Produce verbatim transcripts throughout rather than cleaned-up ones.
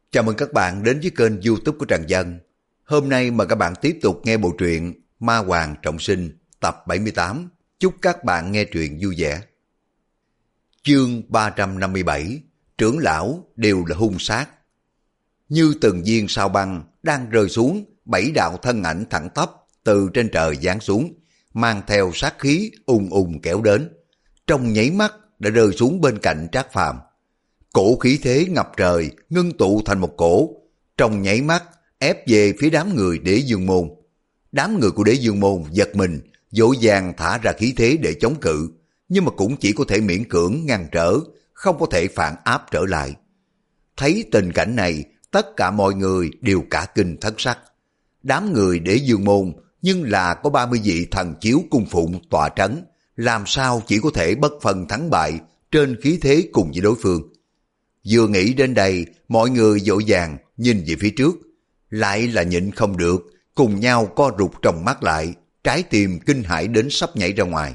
Chào mừng các bạn đến với kênh YouTube của Trần Dân. Hôm nay mời các bạn tiếp tục nghe bộ truyện Ma Hoàng Trọng Sinh tập bảy mươi tám. Chúc các bạn nghe truyện vui vẻ. Chương ba trăm năm mươi bảy. Trưởng lão đều là hung sát. Như từng viên sao băng đang rơi xuống, bảy đạo thân ảnh thẳng tắp từ trên trời giáng xuống, mang theo sát khí ùng ùng kéo đến. Trong nháy mắt đã rơi xuống bên cạnh Trác Phàm. Cổ khí thế ngập trời, ngưng tụ thành một cổ, trong nháy mắt ép về phía đám người Đế Dương Môn. Đám người của Đế Dương Môn giật mình, vội vàng thả ra khí thế để chống cự, nhưng mà cũng chỉ có thể miễn cưỡng ngăn trở, không có thể phản áp trở lại. Thấy tình cảnh này, tất cả mọi người đều cả kinh thất sắc. Đám người Đế Dương Môn nhưng là có ba mươi vị thần chiếu cung phụng tọa trấn, làm sao chỉ có thể bất phân thắng bại trên khí thế cùng với đối phương. Vừa nghĩ đến đây, mọi người vội vàng nhìn về phía trước, lại là nhịn không được, cùng nhau co rụt trong mắt lại, trái tim kinh hãi đến sắp nhảy ra ngoài.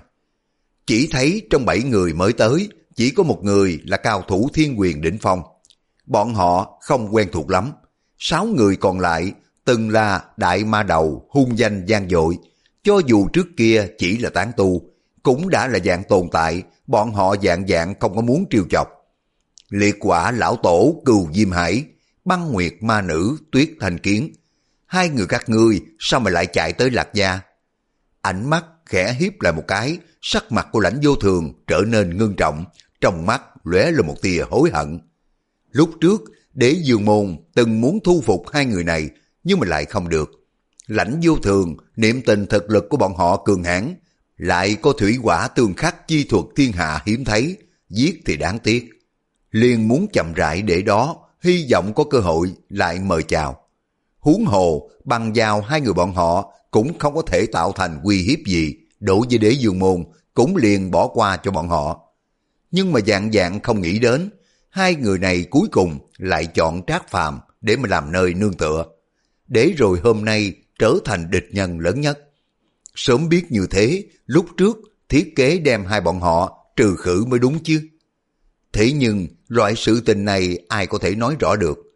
Chỉ thấy trong bảy người mới tới, chỉ có một người là cao thủ thiên quyền đỉnh phong. Bọn họ không quen thuộc lắm. Sáu người còn lại từng là đại ma đầu hung danh vang dội, cho dù trước kia chỉ là tán tu, cũng đã là dạng tồn tại, bọn họ dạng dạng không có muốn trêu chọc. Liệt Quả lão tổ Cừu Diêm Hải, Băng Nguyệt ma nữ Tuyết Thanh Kiến, hai người các ngươi sao mà lại chạy tới Lạc Gia? Ánh mắt khẽ hiếp lại một cái, sắc mặt của Lãnh Vô Thường trở nên ngưng trọng, trong mắt lóe lên một tia hối hận. Lúc trước Đế Dương Môn từng muốn thu phục hai người này, nhưng mà lại không được. Lãnh Vô Thường niệm tình thực lực của bọn họ cường hãn, lại có thủy hỏa tương khắc chi thuật thiên hạ hiếm thấy, giết thì đáng tiếc. Liền muốn chậm rãi để đó, hy vọng có cơ hội lại mời chào. Huống hồ bằng vào hai người bọn họ cũng không có thể tạo thành uy hiếp gì, đối với Đế Dương Môn cũng liền bỏ qua cho bọn họ. Nhưng mà dạng dạng không nghĩ đến, hai người này cuối cùng lại chọn Trác Phàm để mà làm nơi nương tựa, để rồi hôm nay trở thành địch nhân lớn nhất. Sớm biết như thế, lúc trước thiết kế đem hai bọn họ trừ khử mới đúng chứ. Thế nhưng loại sự tình này ai có thể nói rõ được.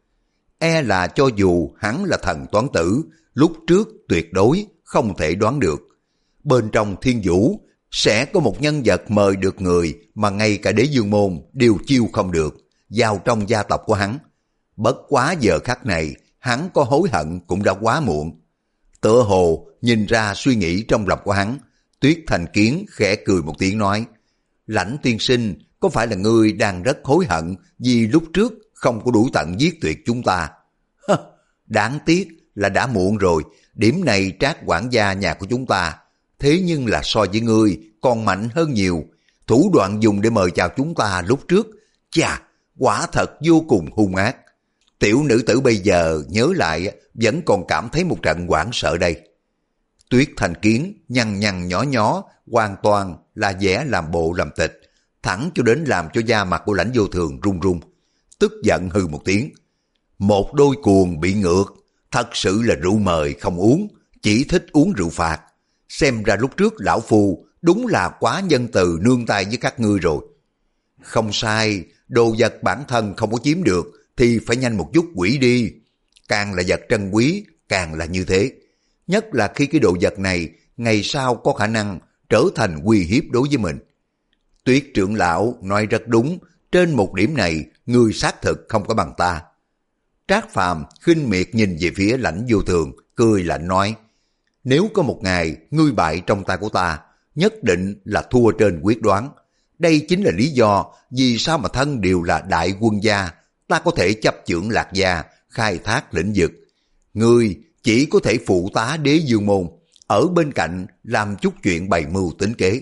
E là cho dù hắn là thần toán tử, lúc trước tuyệt đối không thể đoán được. Bên trong thiên vũ sẽ có một nhân vật mời được người mà ngay cả Đế Dương Môn đều chiêu không được, vào trong gia tộc của hắn. Bất quá giờ khắc này, hắn có hối hận cũng đã quá muộn. Tựa hồ nhìn ra suy nghĩ trong lòng của hắn, Tuyết Thanh Kiến khẽ cười một tiếng nói: Lãnh tiên sinh, có phải là ngươi đang rất hối hận vì lúc trước không có đủ tận giết tuyệt chúng ta? Hơ, đáng tiếc là đã muộn rồi, điểm này Trác quản gia nhà của chúng ta, thế nhưng là so với ngươi còn mạnh hơn nhiều. Thủ đoạn dùng để mời chào chúng ta lúc trước, chà, quả thật vô cùng hung ác. Tiểu nữ tử bây giờ nhớ lại vẫn còn cảm thấy một trận hoảng sợ đây. Tuyết Thanh Kiến nhăn nhăn nhỏ nhỏ, hoàn toàn là vẻ làm bộ làm tịch, thẳng cho đến làm cho da mặt của Lãnh Vô Thường run run, tức giận hừ một tiếng. Một đôi cuồng bị ngược, thật sự là rượu mời không uống, chỉ thích uống rượu phạt. Xem ra lúc trước lão phu đúng là quá nhân từ nương tay với các ngươi rồi. Không sai, đồ vật bản thân không có chiếm được thì phải nhanh một chút quỷ đi. Càng là vật trân quý, càng là như thế. Nhất là khi cái đồ vật này ngày sau có khả năng trở thành uy hiếp đối với mình. Tuyết trưởng lão nói rất đúng, trên một điểm này người xác thực không có bằng ta. Trác Phàm khinh miệt nhìn về phía Lãnh Vô Thường, cười lạnh nói: Nếu có một ngày ngươi bại trong tay của ta, nhất định là thua trên quyết đoán. Đây chính là lý do vì sao mà thân đều là đại quân gia, ta có thể chấp chưởng Lạc Gia, khai thác lĩnh vực. Ngươi chỉ có thể phụ tá Đế Dương Môn, ở bên cạnh làm chút chuyện bày mưu tính kế.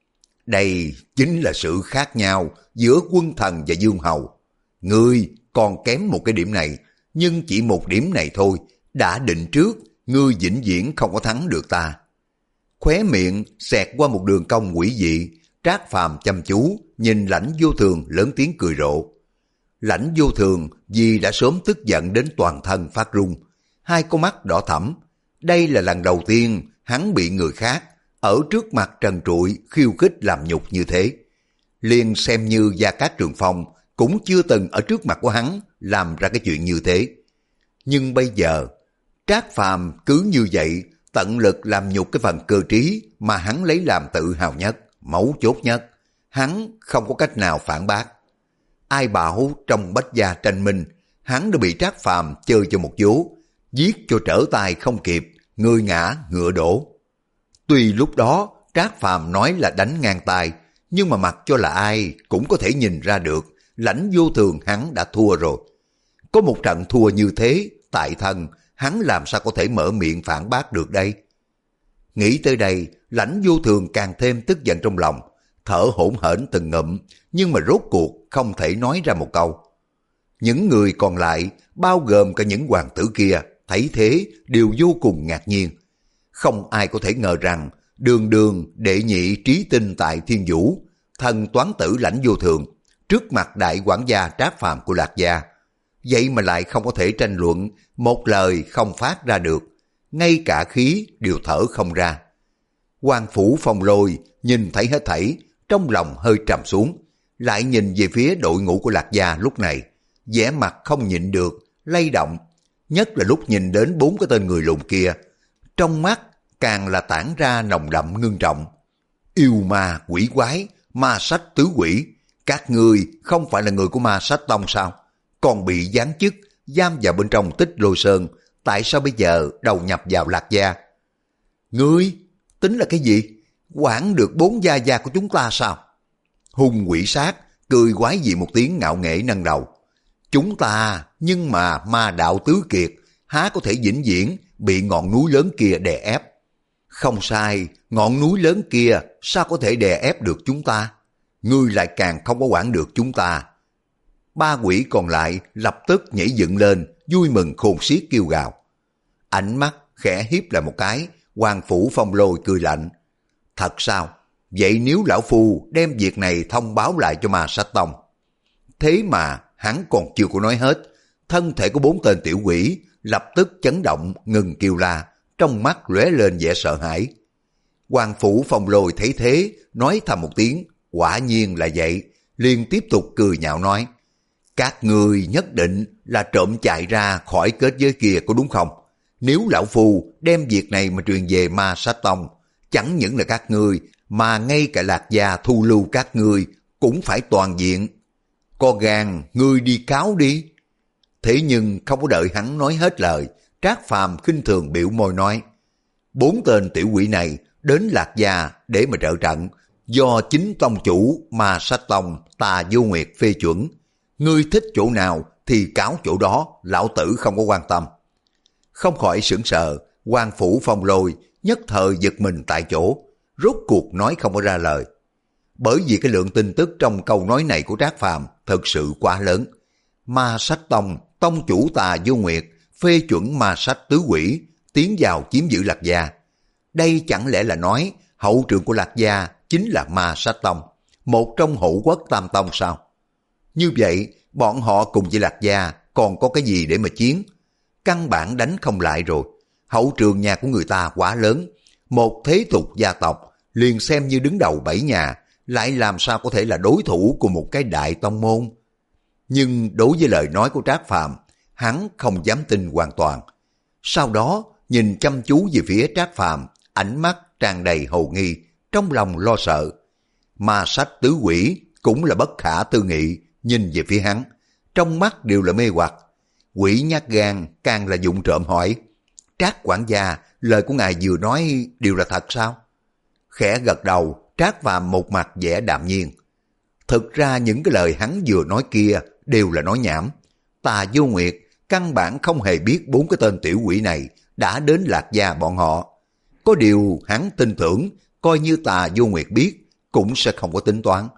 Đây chính là sự khác nhau giữa quân thần và dương hầu. Ngươi còn kém một cái điểm này, nhưng chỉ một điểm này thôi, đã định trước, ngươi vĩnh viễn không có thắng được ta. Khóe miệng xẹt qua một đường cong quỷ dị, Trác Phàm chăm chú nhìn Lãnh Vô Thường lớn tiếng cười rộ. Lãnh Vô Thường vì đã sớm tức giận đến toàn thân phát run, hai con mắt đỏ thẫm. Đây là lần đầu tiên hắn bị người khác ở trước mặt trần trụi khiêu khích làm nhục như thế. Liền xem như Gia Cát Trường Phong cũng chưa từng ở trước mặt của hắn làm ra cái chuyện như thế. Nhưng bây giờ, Trác Phàm cứ như vậy tận lực làm nhục cái phần cơ trí mà hắn lấy làm tự hào nhất, mấu chốt nhất. Hắn không có cách nào phản bác. Ai bảo trong Bách Gia Tranh Minh, hắn đã bị Trác Phàm chơi cho một vố, giết cho trở tay không kịp, người ngã ngựa đổ. Tuy lúc đó Trác Phàm nói là đánh ngang tay, nhưng mà mặc cho là ai cũng có thể nhìn ra được Lãnh Vô Thường hắn đã thua rồi. Có một trận thua như thế, tại thân, hắn làm sao có thể mở miệng phản bác được đây? Nghĩ tới đây, Lãnh Vô Thường càng thêm tức giận trong lòng, thở hổn hển từng ngụm, nhưng mà rốt cuộc không thể nói ra một câu. Những người còn lại, bao gồm cả những hoàng tử kia, thấy thế đều vô cùng ngạc nhiên. Không ai có thể ngờ rằng đường đường đệ nhị trí tinh tại Thiên Vũ, thần toán tử Lãnh Vô Thường, trước mặt đại quản gia Trác Phàm của Lạc Gia, vậy mà lại không có thể tranh luận, một lời không phát ra được, ngay cả khí đều thở không ra. Hoàng Phủ Phong Lôi nhìn thấy hết thảy, trong lòng hơi trầm xuống, lại nhìn về phía đội ngũ của Lạc Gia lúc này, vẻ mặt không nhịn được, lay động, nhất là lúc nhìn đến bốn cái tên người lùn kia, trong mắt càng là tản ra nồng đậm ngưng trọng. Yêu ma quỷ quái, ma sách tứ quỷ, các ngươi không phải là người của ma sách tông sao? Còn bị giáng chức, giam vào bên trong Tích Lôi Sơn, tại sao bây giờ đầu nhập vào Lạc Gia? Ngươi, tính là cái gì? Quản được bốn gia gia của chúng ta sao? Hung quỷ sát, cười quái dị một tiếng ngạo nghễ nâng đầu. Chúng ta, nhưng mà ma đạo tứ kiệt, há có thể vĩnh viễn bị ngọn núi lớn kia đè ép? Không sai, ngọn núi lớn kia sao có thể đè ép được chúng ta? Ngươi lại càng không có quản được chúng ta. Ba quỷ còn lại lập tức nhảy dựng lên, vui mừng khôn xiết kêu gào. Ánh mắt khẽ hiếp lại một cái, Hoàng Phủ Phong Lôi cười lạnh. Thật sao? Vậy nếu lão phu đem việc này thông báo lại cho Ma Sách Tông? Thế mà hắn còn chưa có nói hết, thân thể của bốn tên tiểu quỷ lập tức chấn động ngừng kêu la, trong mắt lóe lên vẻ sợ hãi. Hoàng Phủ Phong Lôi thấy thế, nói thầm một tiếng, quả nhiên là vậy, liền tiếp tục cười nhạo nói. Các người nhất định là trộm chạy ra khỏi kết giới kia có đúng không? Nếu lão phu đem việc này mà truyền về Ma Sách Tông, chẳng những là các ngươi, mà ngay cả Lạc Gia thu lưu các ngươi cũng phải toàn diện. Có gan, ngươi đi cáo đi. Thế nhưng không có đợi hắn nói hết lời, Trác Phàm khinh thường biểu môi nói. Bốn tên tiểu quỷ này đến Lạc Gia để mà trợ trận, do chính tông chủ Ma Sách Tông Tà Vô Nguyệt phê chuẩn. Ngươi thích chỗ nào thì cáo chỗ đó, lão tử không có quan tâm. Không khỏi sửng sợ, Hoàng Phủ Phong Lôi nhất thời giật mình tại chỗ, rốt cuộc nói không có ra lời. Bởi vì cái lượng tin tức trong câu nói này của Trác Phàm thật sự quá lớn. Ma Sách Tông, tông chủ Tà Vô Nguyệt phê chuẩn ma sách tứ quỷ tiến vào chiếm giữ Lạc Gia. Đây chẳng lẽ là nói hậu trường của Lạc Gia chính là Ma Sách Tông, một trong hữu quốc tam tông sao? Như vậy, bọn họ cùng với Lạc Gia còn có cái gì để mà chiến? Căn bản đánh không lại rồi. Hậu trường nhà của người ta quá lớn. Một thế tục gia tộc, liền xem như đứng đầu bảy nhà, lại làm sao có thể là đối thủ của một cái đại tông môn? Nhưng đối với lời nói của Trác Phàm, hắn không dám tin hoàn toàn. Sau đó, nhìn chăm chú về phía Trác Phàm, ánh mắt tràn đầy hồ nghi, trong lòng lo sợ. Ma sách tứ quỷ cũng là bất khả tư nghị, nhìn về phía hắn, trong mắt đều là mê hoặc. Quỷ nhát gan càng là dụng trộm hỏi, Trác quản gia, lời của ngài vừa nói đều là thật sao? Khẽ gật đầu, Trác Phàm một mặt vẻ đạm nhiên. Thực ra những cái lời hắn vừa nói kia đều là nói nhảm. Tà Vô Nguyệt căn bản không hề biết bốn cái tên tiểu quỷ này đã đến Lạc Gia bọn họ. Có điều hắn tin tưởng, coi như Tà Vô Nguyệt biết, cũng sẽ không có tính toán.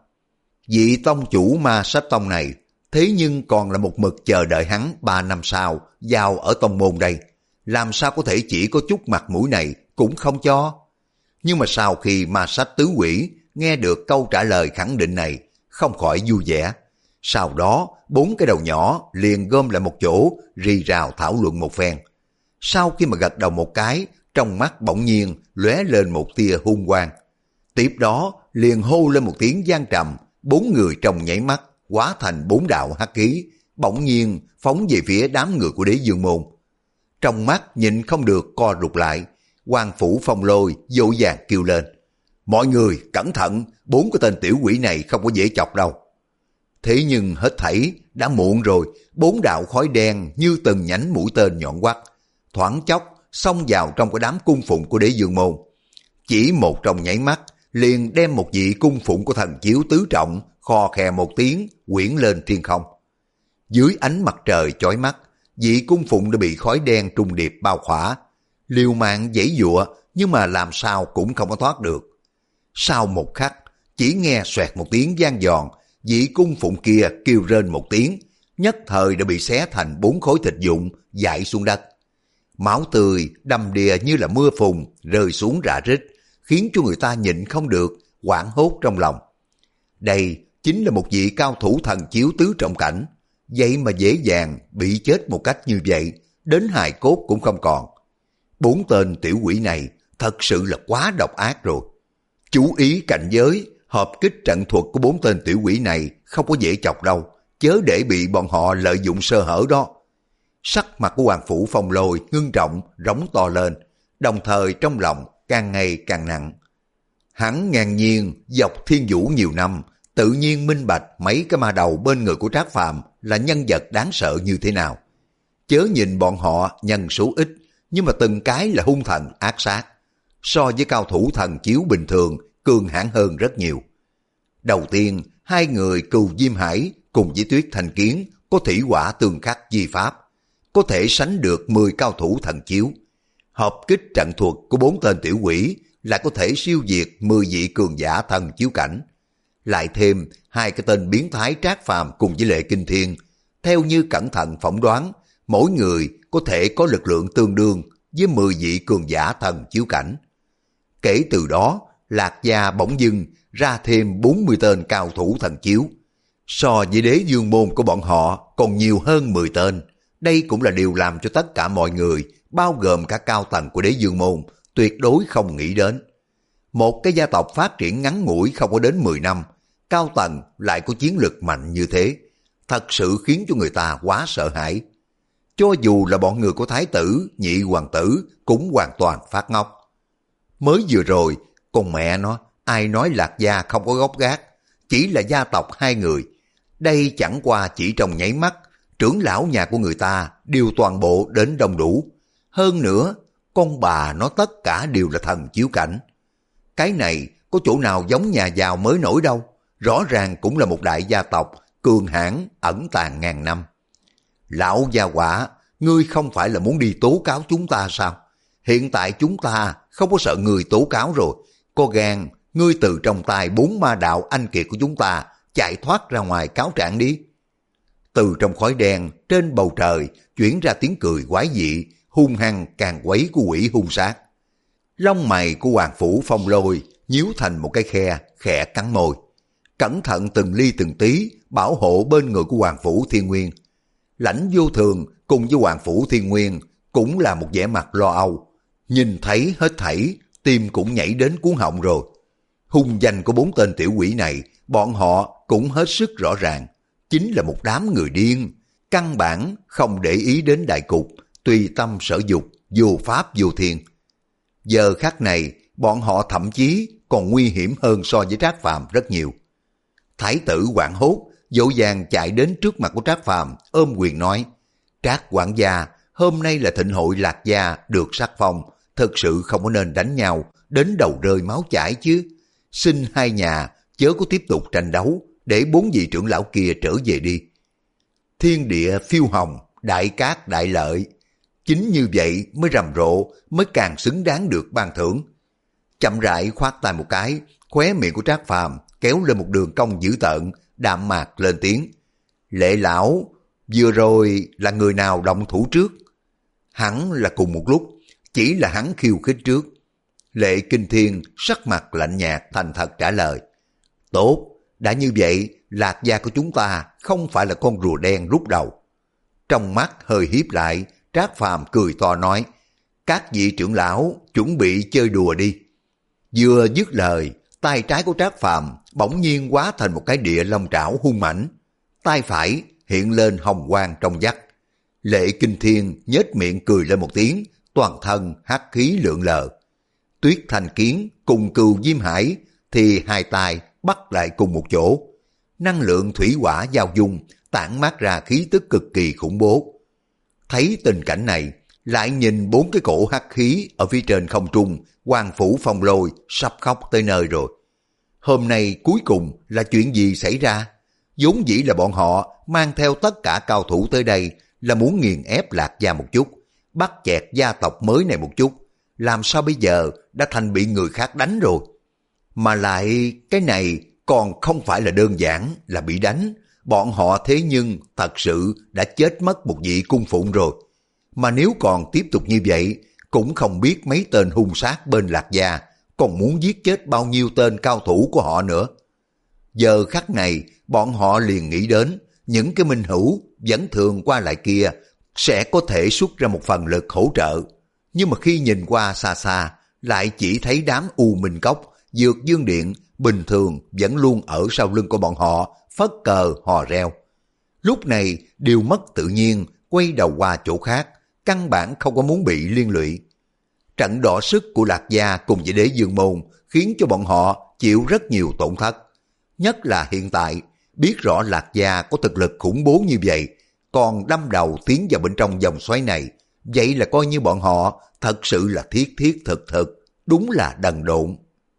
Vị tông chủ Ma Sách Tông này, thế nhưng còn là một mực chờ đợi hắn ba năm sau vào ở tông môn đây. Làm sao có thể chỉ có chút mặt mũi này cũng không cho? Nhưng mà sau khi Ma Sách tứ quỷ nghe được câu trả lời khẳng định này, không khỏi vui vẻ. Sau đó, bốn cái đầu nhỏ liền gom lại một chỗ, rì rào thảo luận một phen. Sau khi mà gật đầu một cái, trong mắt bỗng nhiên lóe lên một tia hung quang. Tiếp đó, liền hô lên một tiếng vang trầm, bốn người trong nháy mắt hóa thành bốn đạo hắc khí, bỗng nhiên phóng về phía đám người của Đế Dương Môn. Trong mắt nhìn không được co rụt lại, Hoàng Phủ Phong Lôi dỗ dàng kêu lên: mọi người cẩn thận, bốn cái tên tiểu quỷ này không có dễ chọc đâu. Thế nhưng hết thảy đã muộn rồi, bốn đạo khói đen như từng nhánh mũi tên nhọn quắt, thoáng chốc xông vào trong cái đám cung phụng của Đế Dương Môn. Chỉ một trong nháy mắt, liền đem một vị cung phụng của thần chiếu tứ trọng khò khè một tiếng quyển lên thiên không. Dưới ánh mặt trời chói mắt, vị cung phụng đã bị khói đen trùng điệp bao khỏa, liều mạng giãy giụa nhưng mà làm sao cũng không có thoát được. Sau một khắc, chỉ nghe xoẹt một tiếng vang giòn, vị cung phụng kia kêu rên một tiếng, nhất thời đã bị xé thành bốn khối thịt vụn dại xuống đất. Máu tươi đầm đìa như là mưa phùn rơi xuống rã rít, khiến cho người ta nhịn không được, hoảng hốt trong lòng. Đây chính là một vị cao thủ thần chiếu tứ trọng cảnh, vậy mà dễ dàng bị chết một cách như vậy, đến hài cốt cũng không còn. Bốn tên tiểu quỷ này thật sự là quá độc ác rồi. Chú ý cảnh giới, hợp kích trận thuật của bốn tên tiểu quỷ này không có dễ chọc đâu, chớ để bị bọn họ lợi dụng sơ hở đó. Sắc mặt của Hoàng Phủ Phong Lôi ngưng trọng, rống to lên, đồng thời trong lòng càng ngày càng nặng. Hắn ngang nhiên dọc thiên vũ nhiều năm, tự nhiên minh bạch mấy cái ma đầu bên người của Trác Phàm là nhân vật đáng sợ như thế nào. Chớ nhìn bọn họ nhân số ít, nhưng mà từng cái là hung thần ác sát, so với cao thủ thần chiếu bình thường cường hãn hơn rất nhiều. Đầu tiên, hai người Cừu Diêm Hải cùng với Tuyết Thanh Kiến có thủy hỏa tương khắc di pháp, có thể sánh được mười cao thủ thần chiếu. Hợp kích trận thuật của bốn tên tiểu quỷ lại có thể siêu diệt mười vị cường giả thần chiếu cảnh. Lại thêm hai cái tên biến thái Trác Phàm cùng với Lệ Kinh Thiên, theo như cẩn thận phỏng đoán, mỗi người có thể có lực lượng tương đương với mười vị cường giả thần chiếu cảnh. Kể từ đó, Lạc Gia bỗng dưng ra thêm bốn mươi tên cao thủ thần chiếu. So với Đế Dương Môn của bọn họ còn nhiều hơn mười tên. Đây cũng là điều làm cho tất cả mọi người, bao gồm cả cao tầng của Đế Dương Môn, tuyệt đối không nghĩ đến. Một cái gia tộc phát triển ngắn ngủi không có đến mười năm, cao tầng lại có chiến lực mạnh như thế, thật sự khiến cho người ta quá sợ hãi. Cho dù là bọn người của Thái tử, Nhị Hoàng tử cũng hoàn toàn phát ngốc. Mới vừa rồi, con mẹ nó, ai nói Lạc Gia không có gốc gác, chỉ là gia tộc hai người. Đây chẳng qua chỉ trong nháy mắt, trưởng lão nhà của người ta đều toàn bộ đến đông đủ. Hơn nữa, con bà nó tất cả đều là thần chiếu cảnh. Cái này có chỗ nào giống nhà giàu mới nổi đâu, rõ ràng cũng là một đại gia tộc, cường hãn ẩn tàng ngàn năm. Lão gia quả, ngươi không phải là muốn đi tố cáo chúng ta sao? Hiện tại chúng ta không có sợ người tố cáo rồi, có gan, ngươi từ trong tay bốn ma đạo anh kiệt của chúng ta chạy thoát ra ngoài cáo trạng đi. Từ trong khói đen trên bầu trời chuyển ra tiếng cười quái dị, hung hăng càng quấy của quỷ hung sát. Lông mày của Hoàng Phủ Phong Lôi nhíu thành một cái khe, khẽ cắn môi, cẩn thận từng ly từng tí bảo hộ bên người của Hoàng Phủ Thiên Nguyên. Lãnh Vô Thường cùng với Hoàng Phủ Thiên Nguyên cũng là một vẻ mặt lo âu, nhìn thấy hết thảy, tim cũng nhảy đến cuống họng rồi. Hung danh của bốn tên tiểu quỷ này, bọn họ cũng hết sức rõ ràng, chính là một đám người điên, căn bản không để ý đến đại cục, tùy tâm sở dục, vô pháp vô thiên. Giờ khắc này, bọn họ thậm chí còn nguy hiểm hơn so với Trác Phàm rất nhiều. Thái tử hoảng hốt, dỗ dàng chạy đến trước mặt của Trác Phàm, ôm quyền nói: Trác quản gia, hôm nay là thịnh hội Lạc Gia được sắc phong, thực sự không có nên đánh nhau, đến đầu rơi máu chảy chứ. Xin hai nhà chớ có tiếp tục tranh đấu, để bốn vị trưởng lão kia trở về đi. Thiên địa phiêu hồng, đại cát đại lợi. Chính như vậy mới rầm rộ, mới càng xứng đáng được ban thưởng. Chậm rãi khoát tay một cái, khóe miệng của Trác Phàm kéo lên một đường cong dữ tợn, đạm mạc lên tiếng: Lệ lão, vừa rồi là người nào động thủ trước? Hẳn là cùng một lúc, chỉ là hắn khiêu khích trước. Lệ Kinh Thiên sắc mặt lạnh nhạt thành thật trả lời: Tốt, đã như vậy, Lạc Gia của chúng ta không phải là con rùa đen rút đầu. Trong mắt hơi hiếp lại, Trác Phàm cười to nói: Các vị trưởng lão chuẩn bị chơi đùa đi. Vừa dứt lời, tay trái của Trác Phàm bỗng nhiên hóa thành một cái địa long trảo hung mãnh. tay phải hiện lên hồng quang trong vắt. Lệ Kinh Thiên nhếch miệng cười lên một tiếng, toàn thân hắc khí lượn lờ. Tuyết Thanh Kiến cùng Cừu Diêm Hải thì hai tay bắt lại cùng một chỗ. Năng lượng thủy hỏa giao dung tản mát ra khí tức cực kỳ khủng bố. Thấy tình cảnh này, lại nhìn bốn cái cổ hắc khí ở phía trên không trung, Hoàng Phủ Phong Lôi sắp khóc tới nơi rồi. Hôm nay cuối cùng là chuyện gì xảy ra? Vốn dĩ là bọn họ mang theo tất cả cao thủ tới đây là muốn nghiền ép Lạc Gia một chút, bắt chẹt gia tộc mới này một chút. Làm sao bây giờ đã thành bị người khác đánh rồi? Mà lại cái này còn không phải là đơn giản là bị đánh. Bọn họ thế nhưng thật sự đã chết mất một vị cung phụng rồi. Mà nếu còn tiếp tục như vậy, cũng không biết mấy tên hung sát bên Lạc Gia còn muốn giết chết bao nhiêu tên cao thủ của họ nữa. Giờ khắc này, bọn họ liền nghĩ đến những cái minh hữu vẫn thường qua lại kia sẽ có thể xuất ra một phần lực hỗ trợ. Nhưng mà khi nhìn qua xa xa, lại chỉ thấy đám U Minh Cốc, Dược Dương Điện bình thường vẫn luôn ở sau lưng của bọn họ, phất cờ hò reo. Lúc này đều mất tự nhiên, quay đầu qua chỗ khác, căn bản không có muốn bị liên lụy. Trận đọ sức của Lạc Gia cùng với Đế Dương Môn khiến cho bọn họ chịu rất nhiều tổn thất. Nhất là hiện tại, biết rõ Lạc Gia có thực lực khủng bố như vậy, còn đâm đầu tiến vào bên trong vòng xoáy này, vậy là coi như bọn họ thật sự là thiết thiết thực thực, đúng là đần độn.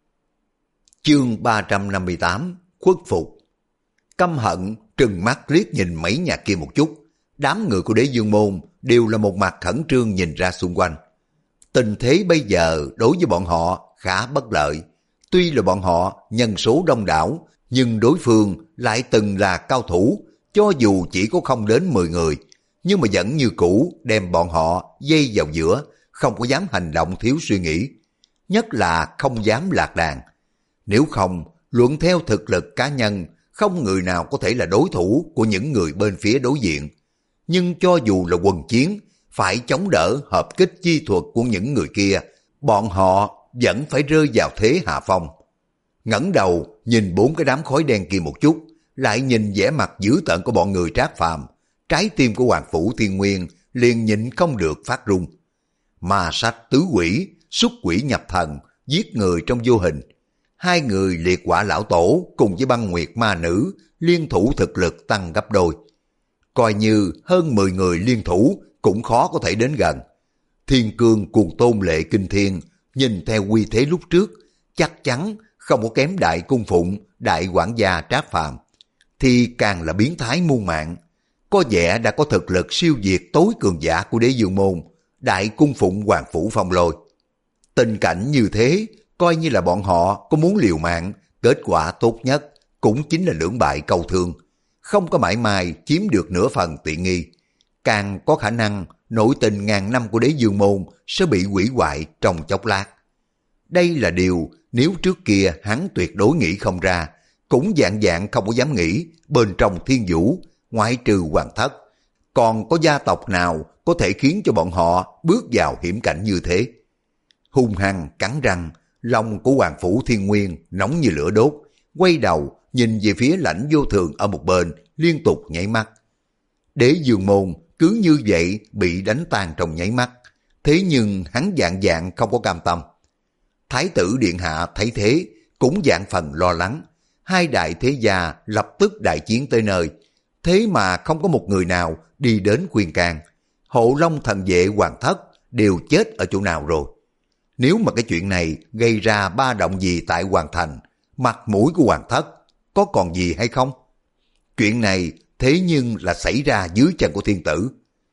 Chương ba trăm năm mươi tám, khuất phục. Căm hận trừng mắt liếc nhìn mấy nhà kia một chút, đám người của Đế Dương Môn đều là một mặt khẩn trương nhìn ra xung quanh. Tình thế bây giờ đối với bọn họ khá bất lợi. Tuy là bọn họ nhân số đông đảo, nhưng đối phương lại từng là cao thủ, cho dù chỉ có không đến mười người, nhưng mà vẫn như cũ đem bọn họ dây vào giữa, không có dám hành động thiếu suy nghĩ. Nhất là không dám lạc đàn. Nếu không, luận theo thực lực cá nhân, không người nào có thể là đối thủ của những người bên phía đối diện. Nhưng cho dù là quần chiến, phải chống đỡ hợp kích chi thuật của những người kia, bọn họ vẫn phải rơi vào thế hạ phong. Ngẩng đầu nhìn bốn cái đám khói đen kia một chút, lại nhìn vẻ mặt dữ tợn của bọn người Trác Phàm, trái tim của Hoàng Phủ Thiên Nguyên liền nhịn không được phát run. Ma sách tứ quỷ, xuất quỷ nhập thần, giết người trong vô hình. Hai người liệt quả lão tổ cùng với băng nguyệt ma nữ liên thủ thực lực tăng gấp đôi. Coi như hơn mười người liên thủ cũng khó có thể đến gần. Thiên Cương cùng Tôn Lệ Kinh Thiên nhìn theo quy thế lúc trước, chắc chắn không có kém đại cung phụng, đại quản gia Trác Phàm, thì càng là biến thái muôn mạng. Có vẻ đã có thực lực siêu việt tối cường giả của Đế Dương Môn, đại cung phụng Hoàng Phủ Phong Lôi. Tình cảnh như thế, coi như là bọn họ có muốn liều mạng, kết quả tốt nhất cũng chính là lưỡng bại câu thương, không có mãi mãi chiếm được nửa phần tiện nghi. Càng có khả năng nội tình ngàn năm của Đế Dương Môn sẽ bị hủy hoại trong chốc lát. Đây là điều nếu trước kia hắn tuyệt đối nghĩ không ra, cũng dạng dạng không có dám nghĩ bên trong Thiên Vũ, ngoại trừ Hoàng Thất, còn có gia tộc nào có thể khiến cho bọn họ bước vào hiểm cảnh như thế. Hung hăng cắn răng, lòng của Hoàng Phủ Thiên Nguyên nóng như lửa đốt, quay đầu nhìn về phía Lãnh Vô Thường ở một bên, liên tục nháy mắt. Đế Dương Môn cứ như vậy bị đánh tan trong nháy mắt, thế nhưng hắn dạng dạng không có cam tâm. Thái tử điện hạ thấy thế cũng dạng phần lo lắng, hai đại thế gia lập tức đại chiến tới nơi, thế mà không có một người nào đi đến khuyên can. Hộ Long thần vệ Hoàng Thất đều chết ở chỗ nào rồi? Nếu mà cái chuyện này gây ra ba động gì tại Hoàng Thành, mặt mũi của Hoàng Thất có còn gì hay không? Chuyện này thế nhưng là xảy ra dưới chân của thiên tử.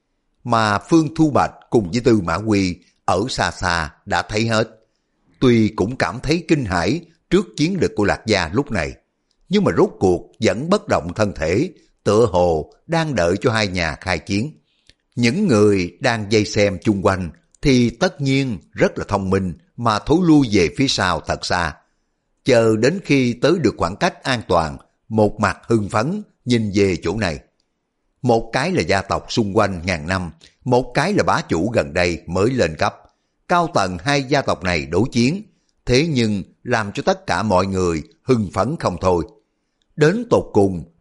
Mà Phương Thu Bạch cùng với Tư Mã Quy ở xa xa đã thấy hết. Tuy cũng cảm thấy kinh hãi trước chiến lực của Lạc Gia lúc này, nhưng mà rốt cuộc vẫn bất động thân thể, tựa hồ đang đợi cho hai nhà khai chiến. Những người đang vây xem chung quanh thì tất nhiên rất là thông minh mà thối lui về phía sau thật xa. Chờ đến khi tới được khoảng cách an toàn, một mặt hưng phấn nhìn về chỗ này. Một cái là gia tộc xung quanh ngàn năm, một cái là bá chủ gần đây mới lên cấp. Cao tầng hai gia tộc này đối chiến, thế nhưng làm cho tất cả mọi người hưng phấn không thôi. Đến tột cùng,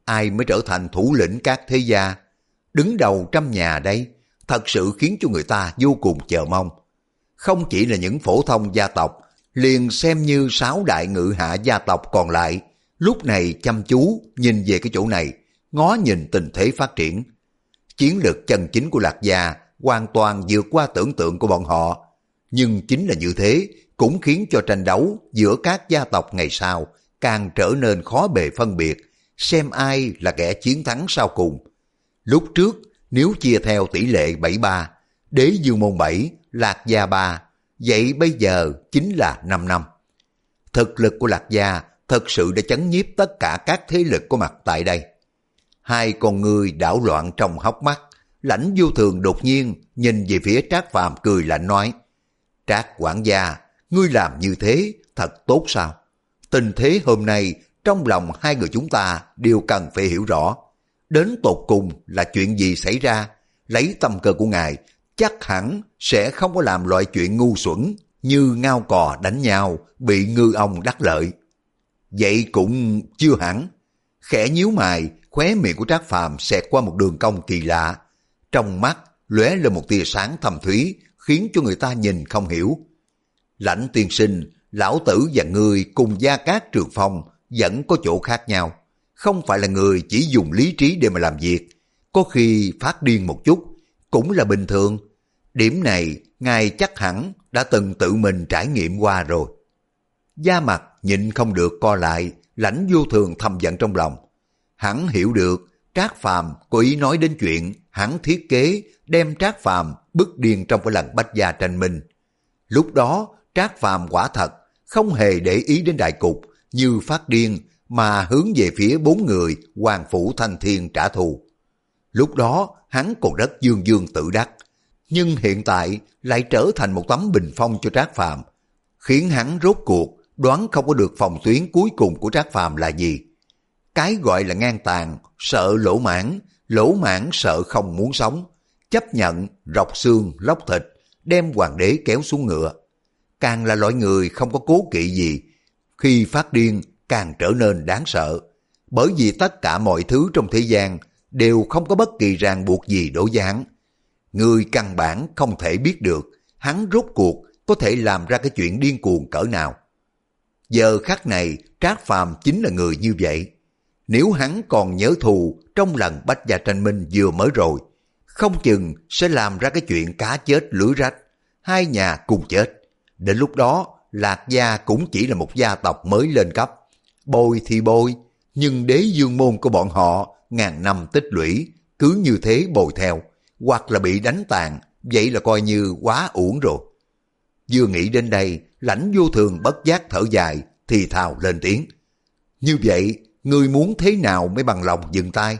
ai mới trở thành thủ lĩnh các thế gia, đứng đầu trăm nhà đây, thật sự khiến cho người ta vô cùng chờ mong. Không chỉ là những phổ thông gia tộc, liền xem như sáu đại ngự hạ gia tộc còn lại, lúc này chăm chú nhìn về cái chỗ này, ngó nhìn tình thế phát triển. Chiến lược chân chính của Lạc Gia hoàn toàn vượt qua tưởng tượng của bọn họ, nhưng chính là như thế cũng khiến cho tranh đấu giữa các gia tộc ngày sau càng trở nên khó bề phân biệt, xem ai là kẻ chiến thắng sau cùng. Lúc trước nếu chia theo tỷ lệ bảy ba, Đế Dương Môn bảy, Lạc Gia ba, vậy bây giờ chính là năm năm. Thực lực của Lạc Gia thật sự đã chấn nhiếp tất cả các thế lực có mặt tại đây. Hai con người đảo loạn trong hốc mắt, Lãnh Vô Thường đột nhiên nhìn về phía Trác Phàm cười lạnh nói: Trác quản gia, ngươi làm như thế thật tốt sao? Tình thế hôm nay trong lòng hai người chúng ta đều cần phải hiểu rõ. Đến tột cùng là chuyện gì xảy ra? Lấy tâm cơ của ngài, chắc hẳn sẽ không có làm loại chuyện ngu xuẩn như ngao cò đánh nhau, bị ngư ông đắc lợi. Vậy cũng chưa hẳn. Khẽ nhíu mày, khóe miệng của Trác Phàm xẹt qua một đường cong kỳ lạ. Trong mắt lóe lên một tia sáng thâm thúy, khiến cho người ta nhìn không hiểu. Lãnh tiên sinh, lão tử và ngươi cùng Gia Cát Trường Phong vẫn có chỗ khác nhau. Không phải là người chỉ dùng lý trí để mà làm việc. Có khi phát điên một chút, cũng là bình thường. Điểm này, ngài chắc hẳn đã từng tự mình trải nghiệm qua rồi. Da mặt nhịn không được co lại, Lãnh Vô Thường thầm giận trong lòng. Hắn hiểu được Trác Phàm có ý nói đến chuyện hắn thiết kế đem Trác Phàm bức điên trong cái lần Bách Gia tranh minh. Lúc đó Trác Phàm quả thật không hề để ý đến đại cục, như phát điên mà hướng về phía bốn người Hoàng Phủ Thanh Thiên trả thù. Lúc đó hắn còn rất dương dương tự đắc, nhưng hiện tại lại trở thành một tấm bình phong cho Trác Phàm, khiến hắn rốt cuộc đoán không có được phòng tuyến cuối cùng của Trác Phàm là gì. Cái gọi là ngang tàn, sợ lỗ mãn, lỗ mãn sợ không muốn sống, chấp nhận rọc xương lóc thịt, đem hoàng đế kéo xuống ngựa. Càng là loại người không có cố kỵ gì, khi phát điên càng trở nên đáng sợ, bởi vì tất cả mọi thứ trong thế gian đều không có bất kỳ ràng buộc gì đối với hắn. Người căn bản không thể biết được hắn rốt cuộc có thể làm ra cái chuyện điên cuồng cỡ nào. Giờ khắc này Trác Phàm chính là người như vậy. Nếu hắn còn nhớ thù trong lần Bách Gia tranh minh vừa mới rồi, không chừng sẽ làm ra cái chuyện cá chết lưới rách, hai nhà cùng chết. Đến lúc đó Lạc Gia cũng chỉ là một gia tộc mới lên cấp. Bôi thì bôi, nhưng Đế Dương Môn của bọn họ ngàn năm tích lũy cứ như thế bồi theo, hoặc là bị đánh tàn, vậy là coi như quá uổng rồi. Vừa nghĩ đến đây, Lãnh Vô Thường bất giác thở dài, thì thào lên tiếng: Như vậy, ngươi muốn thế nào mới bằng lòng dừng tay?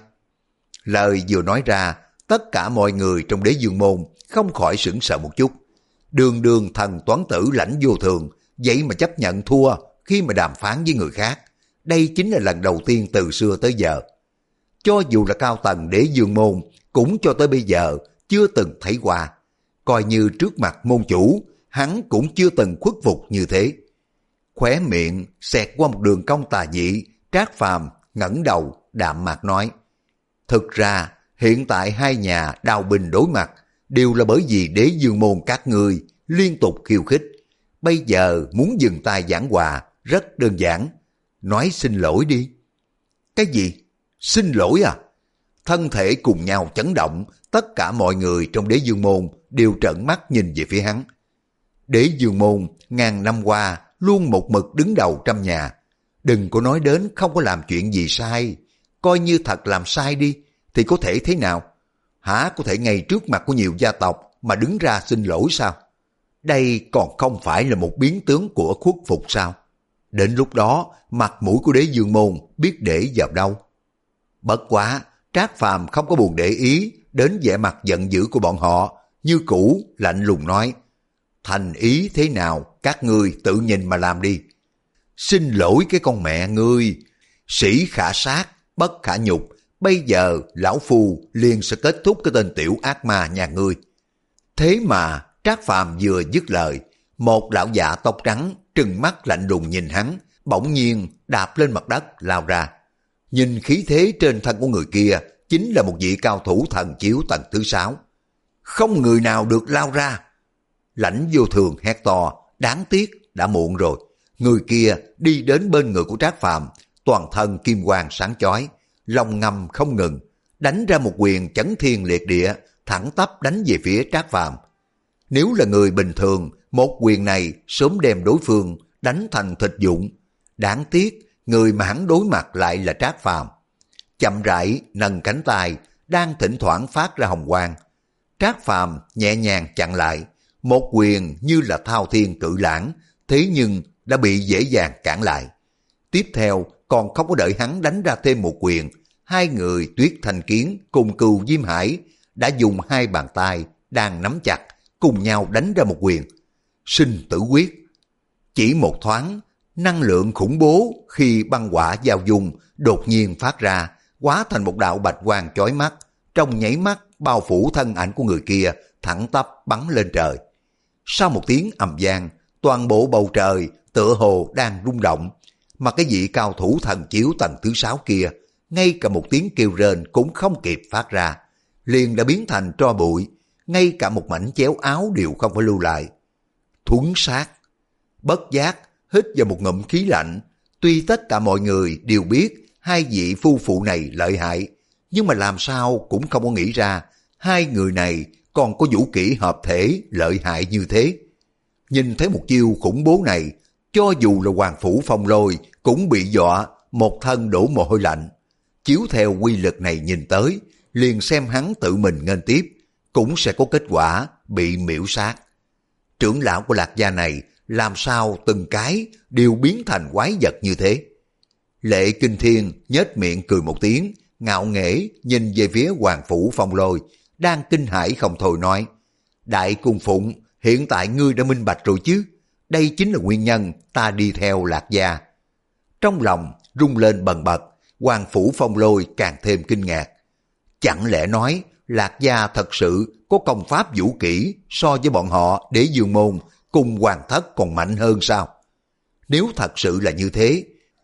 Lời vừa nói ra, tất cả mọi người trong Đế Dương Môn không khỏi sửng sợ một chút. Đường đường thần toán tử Lãnh Vô Thường, vậy mà chấp nhận thua khi mà đàm phán với người khác. Đây chính là lần đầu tiên từ xưa tới giờ. Cho dù là cao tầng Đế Dương Môn, cũng cho tới bây giờ chưa từng thấy qua. Coi như trước mặt môn chủ, hắn cũng chưa từng khuất phục như thế. Khóe miệng xẹt qua một đường cong tà dị, Trác Phàm ngẩng đầu đạm mạc nói: Thực ra hiện tại hai nhà đao binh đối mặt đều là bởi vì Đế Dương Môn các ngươi liên tục khiêu khích. Bây giờ muốn dừng tay giảng hòa rất đơn giản, nói xin lỗi đi. Cái gì? Xin lỗi à? Thân thể cùng nhau chấn động, tất cả mọi người trong Đế Dương Môn đều trợn mắt nhìn về phía hắn. Đế Dương Môn ngàn năm qua luôn một mực đứng đầu trăm nhà. Đừng có nói đến không có làm chuyện gì sai. Coi như thật làm sai đi, thì có thể thế nào? Hả, có thể ngay trước mặt của nhiều gia tộc mà đứng ra xin lỗi sao? Đây còn không phải là một biến tướng của khuất phục sao? Đến lúc đó, mặt mũi của Đế Dương Môn biết để vào đâu? Bất quá, Trác Phàm không có buồn để ý đến vẻ mặt giận dữ của bọn họ, như cũ lạnh lùng nói: Thành ý thế nào, các ngươi tự nhìn mà làm đi. Xin lỗi cái con mẹ ngươi, sĩ khả sát, bất khả nhục, bây giờ lão phu liền sẽ kết thúc cái tên tiểu ác ma nhà ngươi. Thế mà Trác Phàm vừa dứt lời, một lão già tóc trắng trừng mắt lạnh lùng nhìn hắn, bỗng nhiên đạp lên mặt đất lao ra. Nhìn khí thế trên thân của người kia chính là một vị cao thủ thần chiếu tầng thứ sáu. Không người nào được lao ra. Lãnh Vô Thường hét to, đáng tiếc đã muộn rồi. Người kia đi đến bên người của Trác Phàm, toàn thân kim quang sáng chói, lòng ngầm không ngừng, đánh ra một quyền chấn thiên liệt địa, thẳng tắp đánh về phía Trác Phàm. Nếu là người bình thường, một quyền này sớm đem đối phương đánh thành thịt vụn. Đáng tiếc, người mà hắn đối mặt lại là Trác Phàm. Chậm rãi nâng cánh tay, đang thỉnh thoảng phát ra hồng quang. Trác Phàm nhẹ nhàng chặn lại, một quyền như là thao thiên cự lãng, thế nhưng đã bị dễ dàng cản lại. Tiếp theo còn không có đợi hắn đánh ra thêm một quyền, hai người Tuyết Thanh Kiến cùng Cừu Diêm Hải đã dùng hai bàn tay đang nắm chặt cùng nhau đánh ra một quyền. Sinh tử quyết. Chỉ một thoáng, năng lượng khủng bố khi băng hỏa giao dung đột nhiên phát ra, hóa thành một đạo bạch quang chói mắt, trong nháy mắt bao phủ thân ảnh của người kia, thẳng tắp bắn lên trời. Sau một tiếng ầm vang, toàn bộ bầu trời tựa hồ đang rung động, mà cái vị cao thủ thần chiếu tầng thứ sáu kia, ngay cả một tiếng kêu rên cũng không kịp phát ra, liền đã biến thành tro bụi, ngay cả một mảnh chéo áo đều không phải lưu lại. Thuấn sát. Bất giác hít vào một ngụm khí lạnh. Tuy tất cả mọi người đều biết hai vị phu phụ này lợi hại, nhưng mà làm sao cũng không có nghĩ ra hai người này còn có vũ kỹ hợp thể lợi hại như thế. Nhìn thấy một chiêu khủng bố này, cho dù là Hoàng Phủ Phong Lôi cũng bị dọa một thân đổ mồ hôi lạnh. Chiếu theo quy lực này nhìn tới, liền xem hắn tự mình nghênh tiếp, cũng sẽ có kết quả bị miễu sát. Trưởng lão của Lạc gia này làm sao từng cái đều biến thành quái vật như thế? Lệ Kinh Thiên nhếch miệng cười một tiếng, ngạo nghễ nhìn về phía Hoàng Phủ Phong Lôi, đang kinh hãi không thôi nói: Đại Cung Phụng, hiện tại ngươi đã minh bạch rồi chứ? Đây chính là nguyên nhân ta đi theo Lạc gia. Trong lòng rung lên bần bật, Hoàng Phủ Phong Lôi càng thêm kinh ngạc. Chẳng lẽ nói Lạc gia thật sự có công pháp vũ kỹ so với bọn họ Đế Dương Môn cùng Hoàng Thất còn mạnh hơn sao? Nếu thật sự là như thế,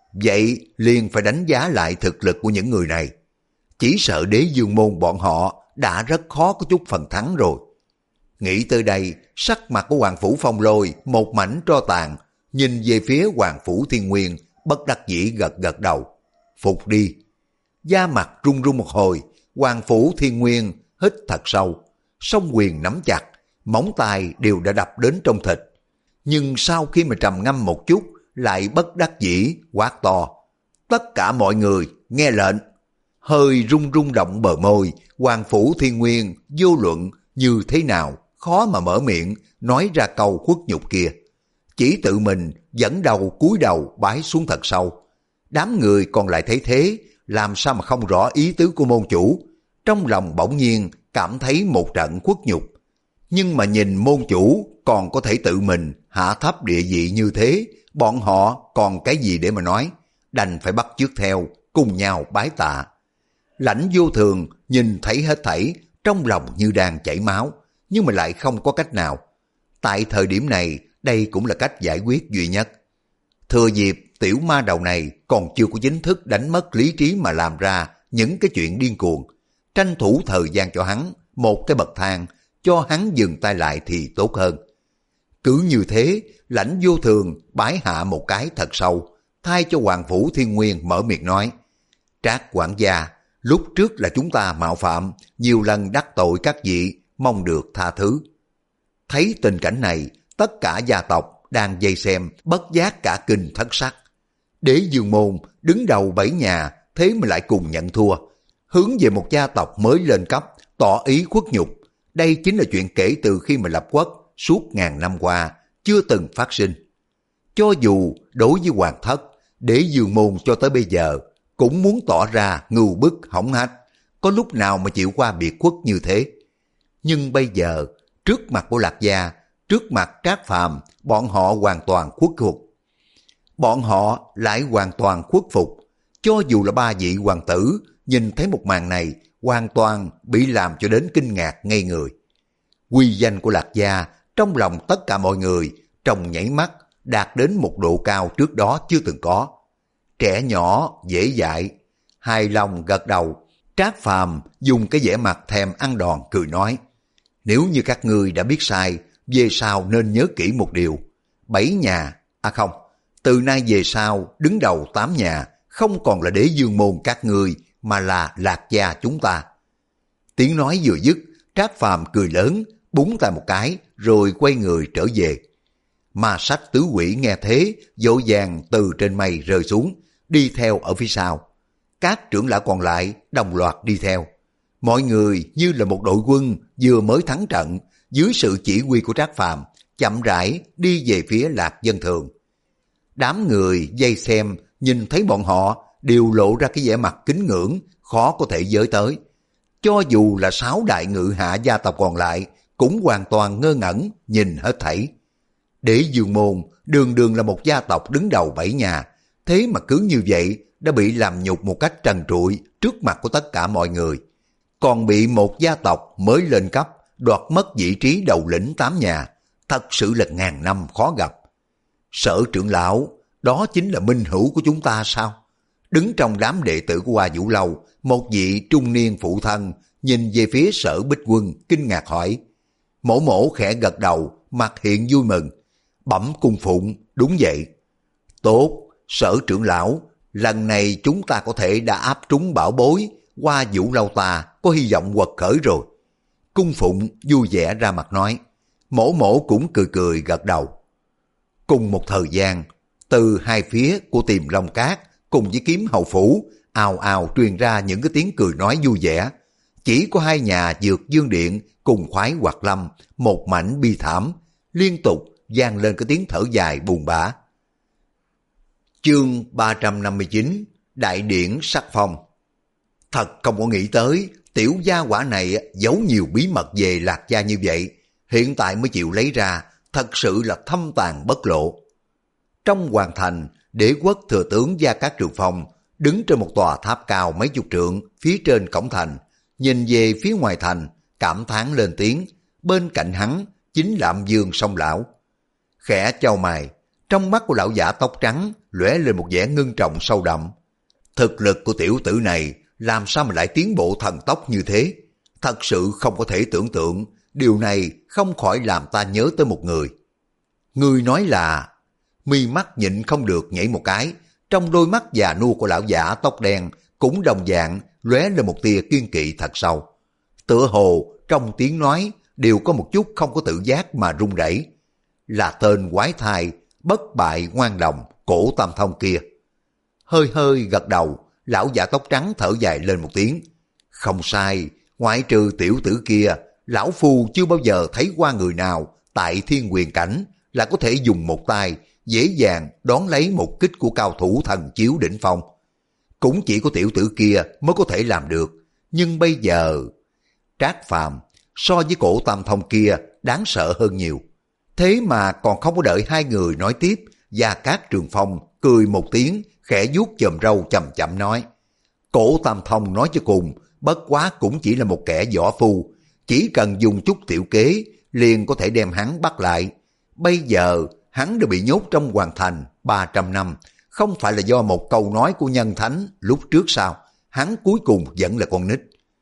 vậy liền phải đánh giá lại thực lực của những người này. Chỉ sợ Đế Dương Môn bọn họ đã rất khó có chút phần thắng rồi. Nghĩ tới đây, sắc mặt của Hoàng Phủ Phong Lôi một mảnh tro tàn, nhìn về phía Hoàng Phủ Thiên Nguyên, bất đắc dĩ gật gật đầu. Phục đi. Da mặt run run một hồi, Hoàng Phủ Thiên Nguyên hít thật sâu, song quyền nắm chặt, móng tay đều đã đập đến trong thịt. Nhưng sau khi mà trầm ngâm một chút, lại bất đắc dĩ quát to: Tất cả mọi người nghe lệnh. Hơi rung rung động bờ môi, Hoàng Phủ Thiên Nguyên vô luận như thế nào khó mà mở miệng nói ra câu khuất nhục kia, chỉ tự mình dẫn đầu cúi đầu bái xuống thật sâu. Đám người còn lại thấy thế, làm sao mà không rõ ý tứ của môn chủ, trong lòng bỗng nhiên cảm thấy một trận khuất nhục. Nhưng mà nhìn môn chủ còn có thể tự mình hạ thấp địa vị như thế, bọn họ còn cái gì để mà nói, đành phải bắt chước theo, cùng nhau bái tạ. Lãnh Vô Thường nhìn thấy hết thảy, trong lòng như đang chảy máu, nhưng mà lại không có cách nào. Tại thời điểm này, đây cũng là cách giải quyết duy nhất. Thừa dịp tiểu ma đầu này còn chưa có chính thức đánh mất lý trí mà làm ra những cái chuyện điên cuồng, tranh thủ thời gian cho hắn một cái bậc thang, cho hắn dừng tay lại thì tốt hơn. Cứ như thế, Lãnh Vô Thường bái hạ một cái thật sâu, thay cho Hoàng Phủ Thiên Nguyên mở miệng nói: Trác quản gia, lúc trước là chúng ta mạo phạm, nhiều lần đắc tội các vị, mong được tha thứ. Thấy tình cảnh này, tất cả gia tộc đang vây xem bất giác cả kinh thất sắc. Đế Dương Môn đứng đầu bảy nhà, thế mà lại cùng nhận thua, hướng về một gia tộc mới lên cấp, tỏ ý khuất nhục. Đây chính là chuyện kể từ khi mà lập quốc suốt ngàn năm qua chưa từng phát sinh. Cho dù đối với Hoàng Thất, Đế Dương Môn cho tới bây giờ cũng muốn tỏ ra ngưu bức hỏng hách, có lúc nào mà chịu qua biệt khuất như thế. Nhưng bây giờ, trước mặt của Lạc gia, trước mặt Trác Phàm, bọn họ hoàn toàn khuất phục. Bọn họ lại hoàn toàn khuất phục. Cho dù là ba vị hoàng tử, nhìn thấy một màn này, hoàn toàn bị làm cho đến kinh ngạc ngây người. Uy danh của Lạc gia, trong lòng tất cả mọi người, trong nhảy mắt, đạt đến một độ cao trước đó chưa từng có. Trẻ nhỏ, dễ dạy. hài lòng gật đầu. Trác Phàm dùng cái vẻ mặt thèm ăn đòn cười nói, nếu như các ngươi đã biết sai, về sau nên nhớ kỹ một điều. Bảy nhà, à không, từ nay về sau đứng đầu tám nhà không còn là Đế Dương môn các ngươi mà là Lạc gia chúng ta. Tiếng nói vừa dứt, Trác Phàm cười lớn, búng tay một cái rồi quay người trở về. Ma Sách tứ quỷ nghe thế, vội vàng từ trên mây rơi xuống, đi theo ở phía sau. Các trưởng lão còn lại đồng loạt đi theo. Mọi người như là một đội quân vừa mới thắng trận, dưới sự chỉ huy của Trác Phàm chậm rãi đi về phía Lạc Dân Thường. Đám người vây xem nhìn thấy bọn họ đều lộ ra cái vẻ mặt kính ngưỡng, khó có thể giới tới. Cho dù là sáu đại ngự hạ gia tộc còn lại cũng hoàn toàn ngơ ngẩn nhìn hết thảy. Đế Dương môn đường đường là một gia tộc đứng đầu bảy nhà, thế mà cứ như vậy đã bị làm nhục một cách trần trụi trước mặt của tất cả mọi người. Còn bị một gia tộc mới lên cấp đoạt mất vị trí đầu lĩnh tám nhà, thật sự là ngàn năm khó gặp. Sở trưởng lão, đó chính là minh hữu của chúng ta sao? Đứng trong đám đệ tử của Hoa Vũ Lâu, một vị trung niên phụ thân nhìn về phía Sở Bích Quân kinh ngạc hỏi. Mổ mổ khẽ gật đầu, mặt hiện vui mừng. Bẩm cung phụng, đúng vậy. Tốt, Sở trưởng lão, lần này chúng ta có thể đã áp trúng bảo bối, Hoa Vũ Lâu ta có hy vọng quật khởi rồi. Cung phụng vui vẻ ra mặt nói. Mổ mổ cũng cười cười gật đầu. Cùng một thời gian, từ hai phía của Tiềm Long Cát cùng với Kiếm Hầu Phủ ào ào truyền ra những cái tiếng cười nói vui vẻ. Chỉ có hai nhà Dược Dương Điện cùng Khoái Hoạt Lâm một mảnh bi thảm, liên tục vang lên cái tiếng thở dài buồn bã. Chương ba trăm năm mươi chín, Đại điển sắc phong. Thật không có nghĩ tới tiểu gia quả này giấu nhiều bí mật về Lạc gia như vậy, hiện tại mới chịu lấy ra, thật sự là thâm tàn bất lộ. Trong hoàng thành, Đế quốc thừa tướng Gia Cát Trường Phong đứng trên một tòa tháp cao mấy chục trượng phía trên cổng thành, nhìn về phía ngoài thành, cảm thán lên tiếng. Bên cạnh hắn chính là Âm Dương Song lão. Khẽ chau mày, trong mắt của lão giả tóc trắng lóe lên một vẻ ngưng trọng sâu đậm. Thực lực của tiểu tử này làm sao mà lại tiến bộ thần tốc như thế? Thật sự không có thể tưởng tượng, điều này không khỏi làm ta nhớ tới một người. Người nói là... Mi mắt nhịn không được nhảy một cái, trong đôi mắt già nua của lão giả tóc đen cũng đồng dạng lóe lên một tia kiên kỵ thật sâu. Tựa hồ trong tiếng nói đều có một chút không có tự giác mà run rẩy. Là tên quái thai bất bại ngoan đồng Cổ Tam Thông kia. Hơi hơi gật đầu, lão giả tóc trắng thở dài lên một tiếng. Không sai, ngoại trừ tiểu tử kia, lão phu chưa bao giờ thấy qua người nào tại thiên quyền cảnh là có thể dùng một tay dễ dàng đón lấy một kích của cao thủ thần chiếu đỉnh phong. Cũng chỉ có tiểu tử kia mới có thể làm được. Nhưng bây giờ... Trác Phàm so với Cổ Tam Thông kia đáng sợ hơn nhiều. Thế mà còn không có đợi hai người nói tiếp, Gia Cát Trường Phong cười một tiếng, khẽ vuốt chòm râu chậm chậm nói. Cổ Tam Thông nói cho cùng, bất quá cũng chỉ là một kẻ võ phu, chỉ cần dùng chút tiểu kế liền có thể đem hắn bắt lại. Bây giờ hắn đã bị nhốt trong hoàng thành ba trăm năm, không phải là do một câu nói của nhân thánh lúc trước sao? Hắn cuối cùng vẫn là con nít.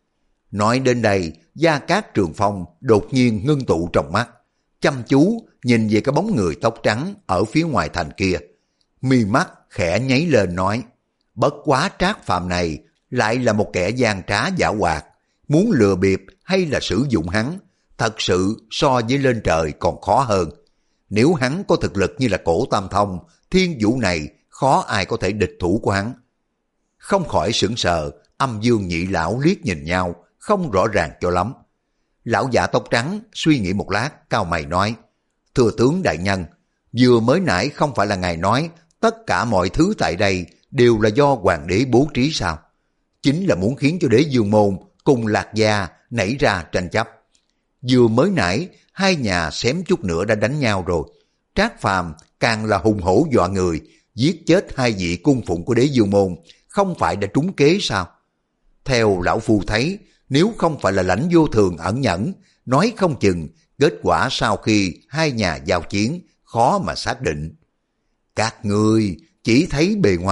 Nói đến đây, Gia Cát Trường Phong đột nhiên ngưng tụ trong mắt, chăm chú nhìn về cái bóng người tóc trắng ở phía ngoài thành kia. Mi mắt khẽ nháy lên nói, bất quá Trác Phàm này lại là một kẻ gian trá giả hoạt, muốn lừa bịp hay là sử dụng hắn, thật sự so với lên trời còn khó hơn. Nếu hắn có thực lực như là Cổ Tam Thông, thiên vũ này khó ai có thể địch thủ của hắn. Không khỏi sững sờ, Âm Dương nhị lão liếc nhìn nhau, không rõ ràng cho lắm. Lão giả tóc trắng suy nghĩ một lát, cau mày nói, thưa tướng đại nhân, vừa mới nãy không phải là ngài nói tất cả mọi thứ tại đây đều là do hoàng đế bố trí sao? Chính là muốn khiến cho Đế Dương môn cùng Lạc gia nảy ra tranh chấp. Vừa mới nãy hai nhà xém chút nữa đã đánh nhau rồi. Trác Phàm càng là hùng hổ dọa người, giết chết hai vị cung phụng của Đế Dương môn, không phải đã trúng kế sao? Theo lão phu thấy, nếu không phải là Lãnh Vô Thường ẩn nhẫn, nói không chừng kết quả sau khi hai nhà giao chiến khó mà xác định. Các ngươi chỉ thấy bề ngoài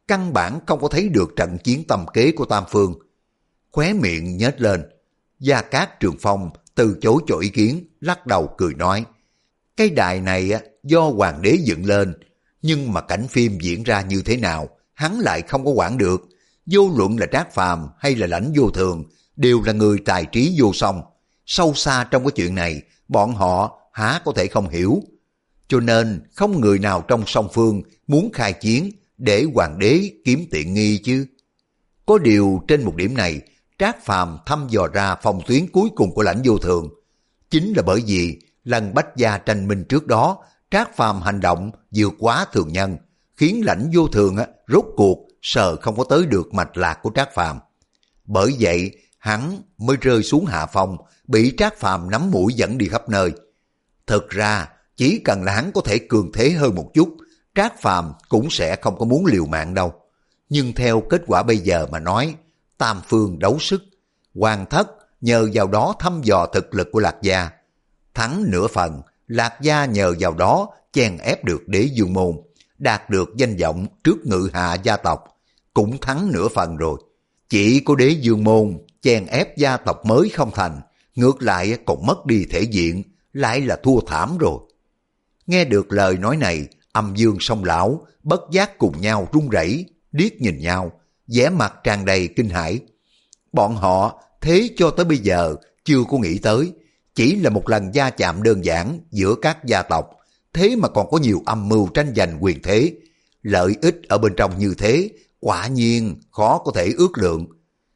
căn bản không có thấy được trận chiến tầm kế của Tam Phương. Khóe miệng nhếch lên, Gia Cát Trường Phong từ chối cho ý kiến, lắc đầu cười nói, cái đài này do hoàng đế dựng lên, nhưng mà cảnh phim diễn ra như thế nào, hắn lại không có quản được. Vô luận là Trác Phàm hay là Lãnh Vô Thường, đều là người tài trí vô song. Sâu xa trong cái chuyện này, bọn họ há có thể không hiểu. Cho nên không người nào trong song phương muốn khai chiến để hoàng đế kiếm tiện nghi chứ. Có điều trên một điểm này, Trác Phàm thăm dò ra phòng tuyến cuối cùng của Lãnh Vô Thường. Chính là bởi vì lần Bách Gia tranh minh trước đó, Trác Phàm hành động vượt quá thường nhân, khiến Lãnh Vô Thường á, rốt cuộc sợ không có tới được mạch lạc của Trác Phàm. Bởi vậy hắn mới rơi xuống hạ phong, bị Trác Phàm nắm mũi dẫn đi khắp nơi. Thực ra chỉ cần là hắn có thể cường thế hơn một chút, Trác Phàm cũng sẽ không có muốn liều mạng đâu. Nhưng theo kết quả bây giờ mà nói, tam phương đấu sức, Hoàng Thất nhờ vào đó thăm dò thực lực của Lạc Gia. Thắng nửa phần, Lạc Gia nhờ vào đó chèn ép được Đế Dương Môn, đạt được danh vọng trước ngự hạ gia tộc, cũng thắng nửa phần rồi. Chỉ có Đế Dương Môn chèn ép gia tộc mới không thành, ngược lại còn mất đi thể diện, lại là thua thảm rồi. Nghe được lời nói này, Âm Dương Song Lão bất giác cùng nhau run rẩy, liếc nhìn nhau, vẻ mặt tràn đầy kinh hãi. Bọn họ thế cho tới bây giờ chưa có nghĩ tới, chỉ là một lần va chạm đơn giản giữa các gia tộc, thế mà còn có nhiều âm mưu tranh giành quyền thế. Lợi ích ở bên trong như thế, quả nhiên khó có thể ước lượng.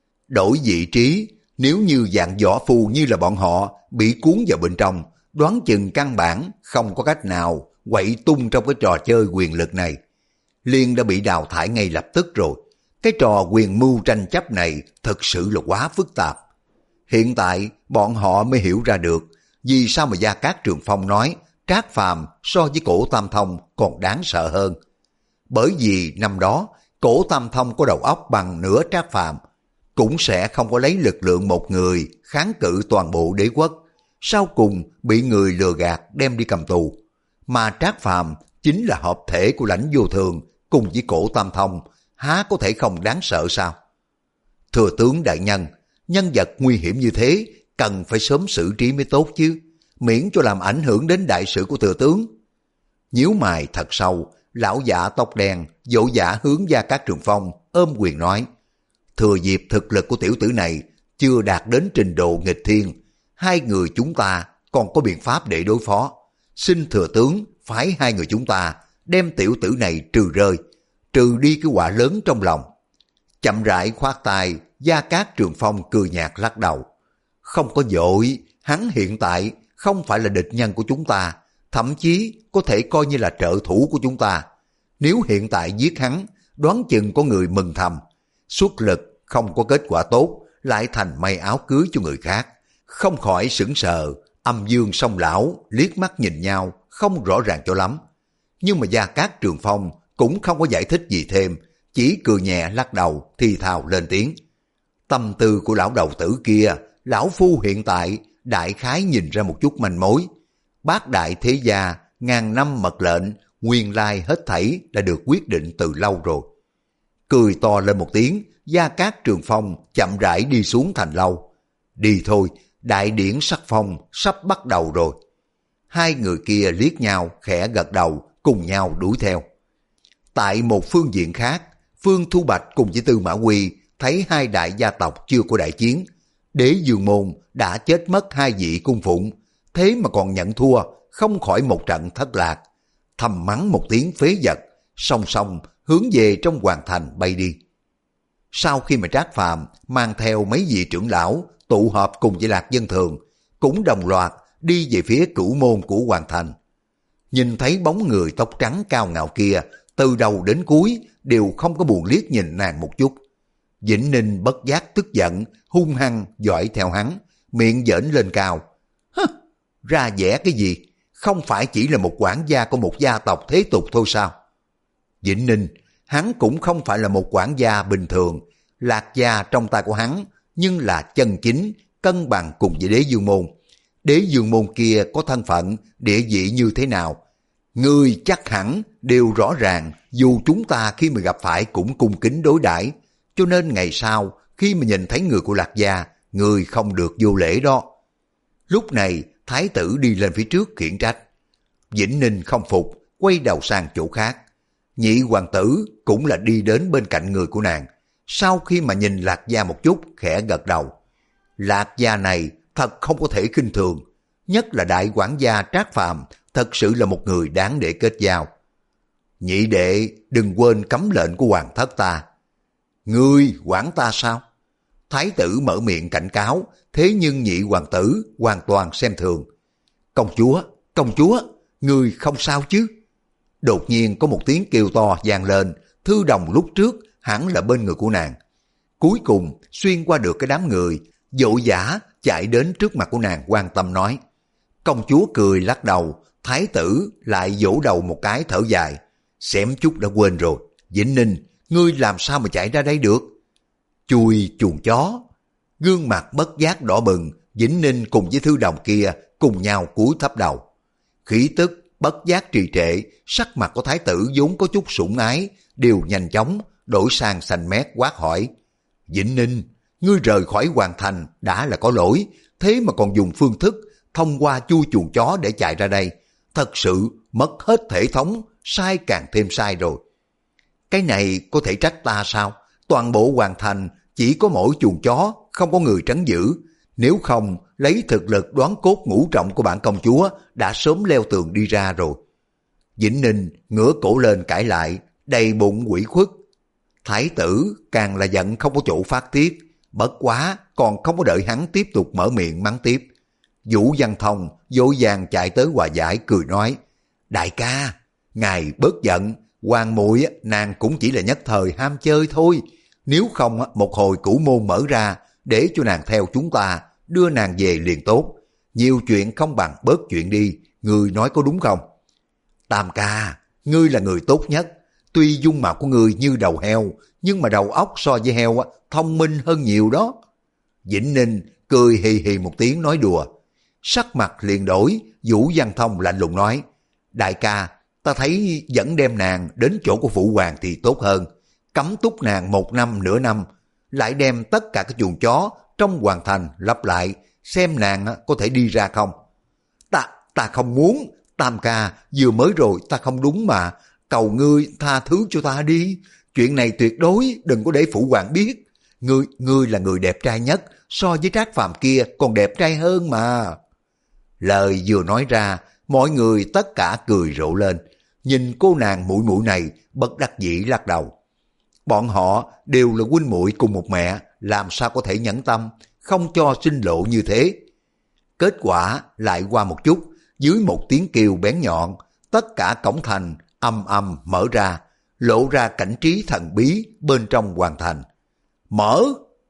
Đổi vị trí, nếu như dạng võ phu như là bọn họ bị cuốn vào bên trong, đoán chừng căn bản không có cách nào quậy tung trong cái trò chơi quyền lực này. Liên đã bị đào thải ngay lập tức rồi. Cái trò quyền mưu tranh chấp này thật sự là quá phức tạp. Hiện tại bọn họ mới hiểu ra được vì sao mà Gia Cát Trường Phong nói Trác Phàm so với Cổ Tam Thông còn đáng sợ hơn. Bởi vì năm đó Cổ Tam Thông có đầu óc bằng nửa Trác Phàm, cũng sẽ không có lấy lực lượng một người kháng cự toàn bộ đế quốc, sau cùng bị người lừa gạt đem đi cầm tù. Mà Trác Phàm chính là hợp thể của Lãnh Vô Thường cùng với Cổ Tam Thông, há có thể không đáng sợ sao? Thừa tướng đại nhân, nhân vật nguy hiểm như thế cần phải sớm xử trí mới tốt chứ, miễn cho làm ảnh hưởng đến đại sự của thừa tướng. Nhíu mày thật sâu, lão giả tóc đen vỗ vã hướng Gia Cát Trường Phong ôm quyền nói, thừa dịp thực lực của tiểu tử này chưa đạt đến trình độ nghịch thiên, hai người chúng ta còn có biện pháp để đối phó. Xin thừa tướng phái hai người chúng ta đem tiểu tử này trừ rơi, trừ đi cái quả lớn trong lòng. Chậm rãi khoát tay, Gia Cát Trường Phong cười nhạt lắc đầu. Không có vội, hắn hiện tại không phải là địch nhân của chúng ta, thậm chí có thể coi như là trợ thủ của chúng ta. Nếu hiện tại giết hắn, đoán chừng có người mừng thầm. Xuất lực không có kết quả tốt, lại thành may áo cưới cho người khác. Không khỏi sững sờ, Âm Dương Song Lão liếc mắt nhìn nhau, không rõ ràng cho lắm. Nhưng mà Gia Cát Trường Phong cũng không có giải thích gì thêm, chỉ cười nhẹ lắc đầu thì thào lên tiếng. Tâm tư của lão đầu tử kia, lão phu hiện tại đại khái nhìn ra một chút manh mối. Bát đại thế gia, ngàn năm mật lệnh, nguyên lai hết thảy đã được quyết định từ lâu rồi. Cười to lên một tiếng, Gia Cát Trường Phong chậm rãi đi xuống thành lâu. Đi thôi, đại điển sắc phong sắp bắt đầu rồi. Hai người kia liếc nhau khẽ gật đầu, cùng nhau đuổi theo. Tại một phương diện khác, Phương Thu Bạch cùng với Tư Mã Quy thấy hai đại gia tộc chưa có đại chiến. Đế Dương Môn đã chết mất hai vị cung phụng, thế mà còn nhận thua, không khỏi một trận thất lạc. Thầm mắng một tiếng phế vật, song song hướng về trong hoàng thành bay đi. Sau khi mà Trác Phàm mang theo mấy vị trưởng lão tụ họp cùng với Lạc Dân Thường, cũng đồng loạt đi về phía cửu môn của hoàng thành. Nhìn thấy bóng người tóc trắng cao ngạo kia, từ đầu đến cuối đều không có buồn liếc nhìn nàng một chút. Vĩnh Ninh bất giác tức giận, hung hăng dõi theo hắn, miệng giỡn lên cao. Hứ, ra vẻ cái gì? Không phải chỉ là một quản gia của một gia tộc thế tục thôi sao? Vĩnh Ninh, hắn cũng không phải là một quản gia bình thường. Lạc gia trong tay của hắn, nhưng là chân chính, cân bằng cùng với Đế Dương Môn. Đế Dương Môn kia có thân phận, địa vị như thế nào? Ngươi chắc hẳn đều rõ ràng, dù chúng ta khi mà gặp phải cũng cung kính đối đãi, cho nên ngày sau khi mà nhìn thấy người của Lạc gia, ngươi không được vô lễ đó. Lúc này thái tử đi lên phía trước khiển trách. Vĩnh Ninh không phục, quay đầu sang chỗ khác. Nhị hoàng tử cũng là đi đến bên cạnh người của nàng. Sau khi mà nhìn Lạc gia một chút, khẽ gật đầu. Lạc gia này thật không có thể khinh thường, nhất là đại quản gia Trác Phàm, thật sự là một người đáng để kết giao. Nhị đệ đừng quên cấm lệnh của hoàng thất ta. Ngươi quản ta sao? Thái tử mở miệng cảnh cáo, thế nhưng nhị hoàng tử hoàn toàn xem thường. Công chúa, công chúa, ngươi không sao chứ? Đột nhiên có một tiếng kêu to vang lên, Thư Đồng lúc trước hẳn là bên người của nàng. Cuối cùng xuyên qua được cái đám người, vội vã chạy đến trước mặt của nàng quan tâm nói. Công chúa cười lắc đầu, thái tử lại vỗ đầu một cái thở dài. Xém chút đã quên rồi, Vĩnh Ninh, ngươi làm sao mà chạy ra đây được? Chui chuồng chó. Gương mặt bất giác đỏ bừng, Vĩnh Ninh cùng với Thư Đồng kia cùng nhau cúi thấp đầu. Khí tức bất giác trì trệ, sắc mặt của thái tử vốn có chút sủng ái, đều nhanh chóng đổi sang xanh mét quát hỏi. Vĩnh Ninh, ngươi rời khỏi hoàng thành đã là có lỗi, thế mà còn dùng phương thức thông qua chui chuồng chó để chạy ra đây. Thật sự mất hết thể thống, sai càng thêm sai rồi. Cái này có thể trách ta sao? Toàn bộ hoàng thành chỉ có mỗi chuồng chó, không có người trấn giữ. Nếu không, lấy thực lực đoán cốt ngũ trọng của bản công chúa đã sớm leo tường đi ra rồi. Vĩnh Ninh ngửa cổ lên cãi lại, đầy bụng quỷ khuất. Thái tử càng là giận không có chỗ phát tiết, bất quá còn không có đợi hắn tiếp tục mở miệng mắng tiếp. Vũ Văn Thông vội vàng chạy tới hòa giải cười nói, đại ca, ngài bớt giận, hoàng muội nàng cũng chỉ là nhất thời ham chơi thôi. Nếu không một hồi cửu môn mở ra, để cho nàng theo chúng ta, đưa nàng về liền tốt. Nhiều chuyện không bằng bớt chuyện đi, ngươi nói có đúng không? Tam ca, ngươi là người tốt nhất. Tuy dung mạo của ngươi như đầu heo, nhưng mà đầu óc so với heo thông minh hơn nhiều đó. Vĩnh Ninh cười hì hì một tiếng nói đùa. Sắc mặt liền đổi, Vũ Văn Thông lạnh lùng nói, đại ca, ta thấy vẫn đem nàng đến chỗ của phụ hoàng thì tốt hơn. Cấm túc nàng một năm nửa năm, lại đem tất cả các chuồng chó trong hoàng thành lặp lại, xem nàng có thể đi ra không. Ta, ta không muốn, Tam ca, vừa mới rồi ta không đúng mà, cầu ngươi tha thứ cho ta đi. Chuyện này tuyệt đối đừng có để phụ hoàng biết. Ngươi, ngươi là người đẹp trai nhất, so với Trác Phàm kia còn đẹp trai hơn mà. Lời vừa nói ra, mọi người tất cả cười rộ lên. Nhìn cô nàng muội muội này, bất đắc dĩ lắc đầu. Bọn họ đều là huynh muội cùng một mẹ, làm sao có thể nhẫn tâm, không cho sinh lộ như thế. Kết quả lại qua một chút, dưới một tiếng kêu bén nhọn, tất cả cổng thành âm âm mở ra, lộ ra cảnh trí thần bí bên trong hoàng thành. Mở!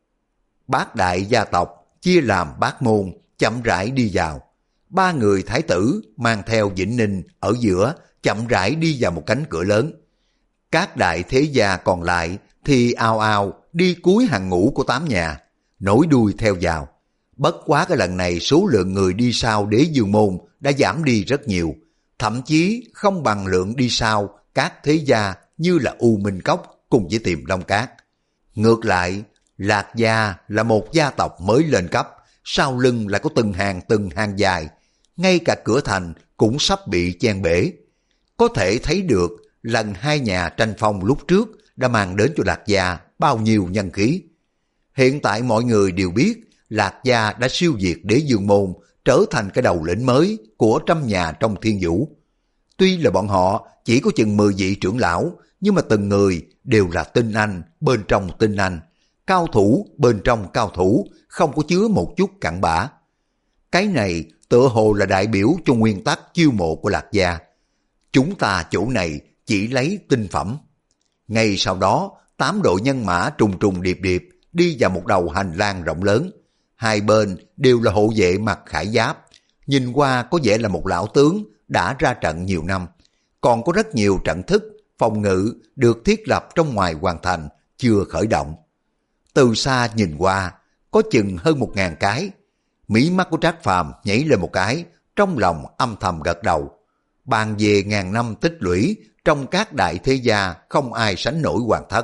Bát đại gia tộc chia làm bát môn, chậm rãi đi vào. Ba người thái tử mang theo Vĩnh Ninh ở giữa, chậm rãi đi vào một cánh cửa lớn. Các đại thế gia còn lại thì ao ao đi cuối hàng ngũ của tám nhà, nối đuôi theo vào. Bất quá cái lần này số lượng người đi sau Đế Dương môn đã giảm đi rất nhiều, thậm chí không bằng lượng đi sau các thế gia như là U Minh Cốc cùng với Tiềm Long Cát. Ngược lại, Lạc gia là một gia tộc mới lên cấp, sau lưng lại có từng hàng từng hàng dài, ngay cả cửa thành cũng sắp bị chen bể. Có thể thấy được lần hai nhà tranh phong lúc trước đã mang đến cho Lạc gia bao nhiêu nhân khí. Hiện tại mọi người đều biết Lạc gia đã siêu diệt Đế Dương môn, trở thành cái đầu lĩnh mới của trăm nhà trong Thiên Vũ. Tuy là bọn họ chỉ có chừng mười vị trưởng lão, nhưng mà từng người đều là tinh anh bên trong tinh anh, cao thủ bên trong cao thủ, không có chứa một chút cặn bã. Cái này tựa hồ là đại biểu cho nguyên tắc chiêu mộ của Lạc gia. Chúng ta chỗ này chỉ lấy tinh phẩm. Ngay sau đó, tám đội nhân mã trùng trùng điệp điệp đi vào một đầu hành lang rộng lớn. Hai bên đều là hộ vệ mặc khải giáp. Nhìn qua có vẻ là một lão tướng đã ra trận nhiều năm. Còn có rất nhiều trận thức, phòng ngự được thiết lập trong ngoài hoàn thành, chưa khởi động. Từ xa nhìn qua, có chừng hơn một ngàn cái. Mí mắt của Trác Phàm nhảy lên một cái, trong lòng âm thầm gật đầu. bàn về ngàn năm tích lũy, trong các đại thế gia không ai sánh nổi Hoàng Thất.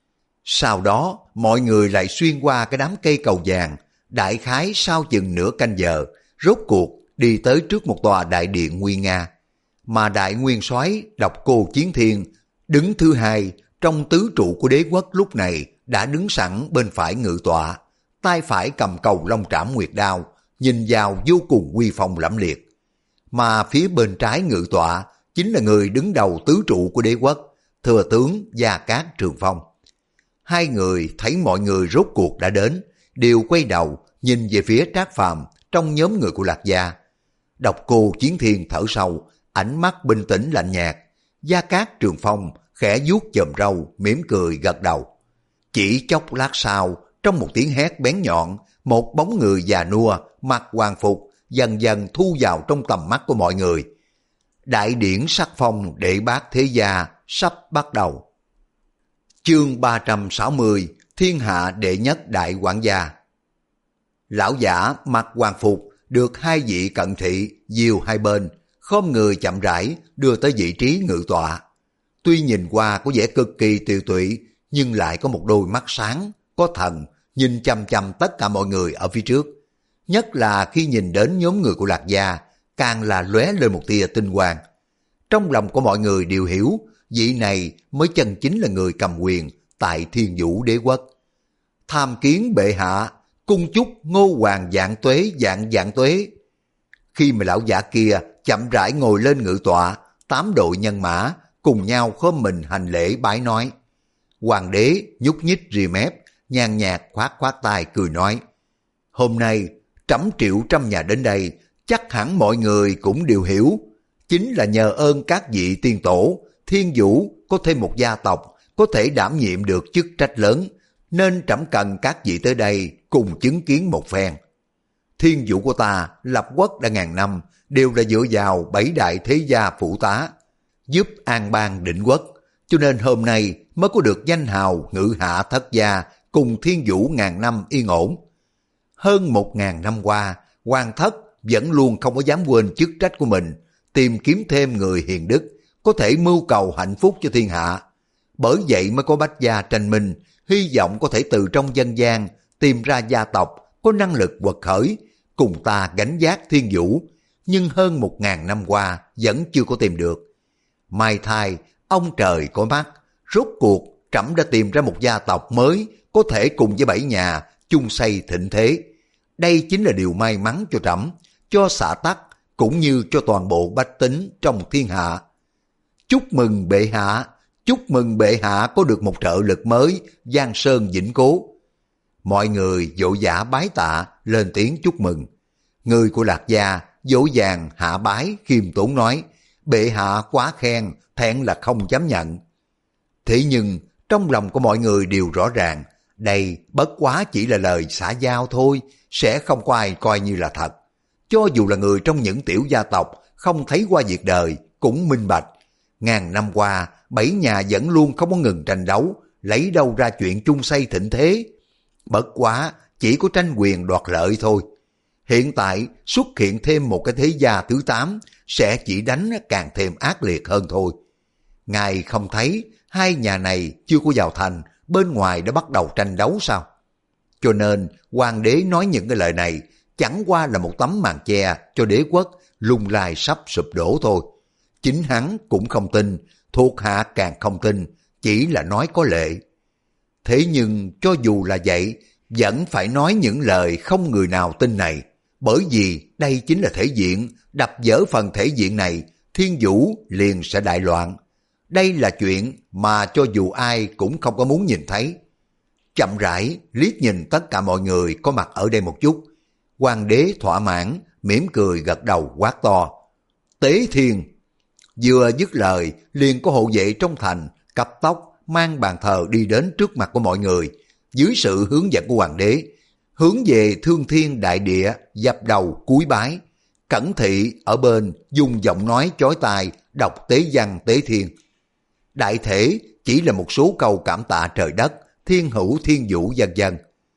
Sau đó, mọi người lại xuyên qua cái đám cây cầu vàng, đại khái sau chừng nửa canh giờ, rốt cuộc đi tới trước một tòa đại điện nguy nga. Mà đại nguyên soái Độc Cô Chiến Thiên, đứng thứ hai trong tứ trụ của đế quốc lúc này đã đứng sẵn bên phải ngự tọa, tay phải cầm cầu long trảm nguyệt đao, nhìn vào vô cùng uy phong lẫm liệt. Mà phía bên trái ngự tọa chính là người đứng đầu tứ trụ của đế quốc, thừa tướng Gia Cát Trường Phong. Hai người thấy mọi người rốt cuộc đã đến, đều quay đầu nhìn về phía Trác Phàm trong nhóm người của Lạc Gia. Độc Cô Chiến Thiên thở sâu, ánh mắt bình tĩnh lạnh nhạt. Gia Cát Trường Phong khẽ vuốt chòm râu, mỉm cười gật đầu. Chỉ chốc lát sau, trong một tiếng hét bén nhọn, một bóng người già nua, mặc hoàng phục, dần dần thu vào trong tầm mắt của mọi người. Đại điển sắc phong đệ bát thế gia sắp bắt đầu. Chương ba trăm sáu mươi, Thiên hạ đệ nhất đại quản gia. Lão giả mặc hoàng phục được hai vị cận thị dìu hai bên, khom người chậm rãi đưa tới vị trí ngự tọa. Tuy nhìn qua có vẻ cực kỳ tiều tụy, nhưng lại có một đôi mắt sáng, có thần, nhìn chăm chăm tất cả mọi người ở phía trước. Nhất là khi nhìn đến nhóm người của Lạc Gia, càng là lóe lên một tia tinh quang. Trong lòng của mọi người đều hiểu, vị này mới chân chính là người cầm quyền tại Thiên Vũ Đế Quốc. Tham kiến bệ hạ, cung chúc Ngô Hoàng vạn tuế vạn vạn tuế. Khi mà lão giả kia chậm rãi ngồi lên ngự tọa, tám đội nhân mã cùng nhau khom mình hành lễ bái nói. Hoàng đế nhúc nhích rìa mép, nhàn nhạt khoát khoát tay cười nói. Hôm nay trẫm triệu trăm nhà đến đây, chắc hẳn mọi người cũng đều hiểu. Chính là nhờ ơn các vị tiên tổ, Thiên Vũ có thêm một gia tộc có thể đảm nhiệm được chức trách lớn, nên trẫm cần các vị tới đây cùng chứng kiến một phen. Thiên Vũ của ta lập quốc đã ngàn năm, đều là dựa vào bảy đại thế gia phụ tá, giúp an bang định quốc, cho nên hôm nay mới có được danh hào ngự hạ thất gia cùng Thiên Vũ ngàn năm yên ổn. Hơn một ngàn năm qua, Hoàng Thất vẫn luôn không có dám quên chức trách của mình, tìm kiếm thêm người hiền đức, có thể mưu cầu hạnh phúc cho thiên hạ. Bởi vậy mới có bách gia tranh minh, hy vọng có thể từ trong dân gian tìm ra gia tộc có năng lực quật khởi, cùng ta gánh vác Thiên Vũ, nhưng hơn một ngàn năm qua vẫn chưa có tìm được. Mai thai, ông trời có mắt, rốt cuộc trẫm đã tìm ra một gia tộc mới có thể cùng với bảy nhà chung xây thịnh thế. Đây chính là điều may mắn cho trẫm, cho xã tắc, cũng như cho toàn bộ bách tính trong thiên hạ. Chúc mừng bệ hạ, chúc mừng bệ hạ có được một trợ lực mới, giang sơn vĩnh cố. Mọi người vội vã bái tạ, lên tiếng chúc mừng. Người của Lạc Gia dỗ dàng hạ bái khiêm tốn nói, bệ hạ quá khen, thẹn là không dám nhận. Thế nhưng trong lòng của mọi người đều rõ ràng, đây bất quá chỉ là lời xã giao thôi, sẽ không có ai coi như là thật. Cho dù là người trong những tiểu gia tộc không thấy qua việc đời cũng minh bạch. Ngàn năm qua, bảy nhà vẫn luôn không có ngừng tranh đấu, lấy đâu ra chuyện chung xây thịnh thế. Bất quá chỉ có tranh quyền đoạt lợi thôi. Hiện tại xuất hiện thêm một cái thế gia thứ tám sẽ chỉ đánh càng thêm ác liệt hơn thôi. Ngài không thấy hai nhà này chưa có vào thành, bên ngoài đã bắt đầu tranh đấu sao? Cho nên hoàng đế nói những cái lời này chẳng qua là một tấm màn che cho đế quốc lung lai sắp sụp đổ thôi. Chính hắn cũng không tin, thuộc hạ càng không tin, chỉ là nói có lệ. Thế nhưng cho dù là vậy, vẫn phải nói những lời không người nào tin này, bởi vì đây chính là thể diện, đập vỡ phần thể diện này, Thiên Vũ liền sẽ đại loạn. Đây là chuyện mà cho dù ai cũng không có muốn nhìn thấy. Chậm rãi liếc nhìn tất cả mọi người có mặt ở đây một chút, hoàng đế thỏa mãn, mỉm cười gật đầu quát to. Tế Thiên! Vừa dứt lời, liền có hộ vệ trong thành, cấp tốc mang bàn thờ đi đến trước mặt của mọi người, dưới sự hướng dẫn của hoàng đế, hướng về Thương Thiên đại địa, dập đầu cúi bái. Cẩn thị ở bên dùng giọng nói chói tai đọc tế văn Tế Thiên. Đại thể chỉ là một số câu cảm tạ trời đất, thiên hữu thiên vũ vân vân.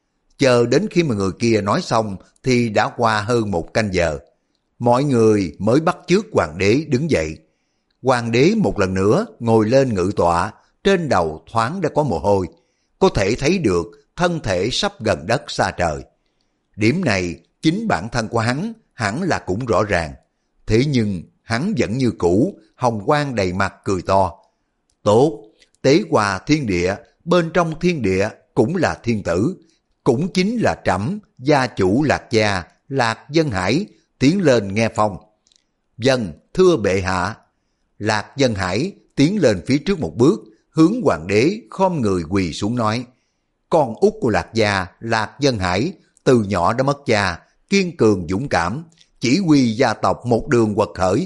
Chờ đến khi mà người kia nói xong thì đã qua hơn một canh giờ. Mọi người mới bắt chước hoàng đế đứng dậy. Hoàng đế một lần nữa ngồi lên ngự tọa, trên đầu thoáng đã có mồ hôi, có thể thấy được thân thể sắp gần đất xa trời. Điểm này chính bản thân của hắn hẳn là cũng rõ ràng, thế nhưng hắn vẫn như cũ, hồng quang đầy mặt cười to. Tốt, tế hòa thiên địa, bên trong thiên địa cũng là thiên tử, cũng chính là trẫm gia chủ Lạc gia, Lạc Dân Hải, tiến lên nghe phong. Dân, thưa bệ hạ. Lạc Dân Hải tiến lên phía trước một bước, hướng hoàng đế khom người quỳ xuống nói: con út của Lạc gia, Lạc Dân Hải, từ nhỏ đã mất cha, kiên cường dũng cảm, chỉ huy gia tộc một đường quật khởi.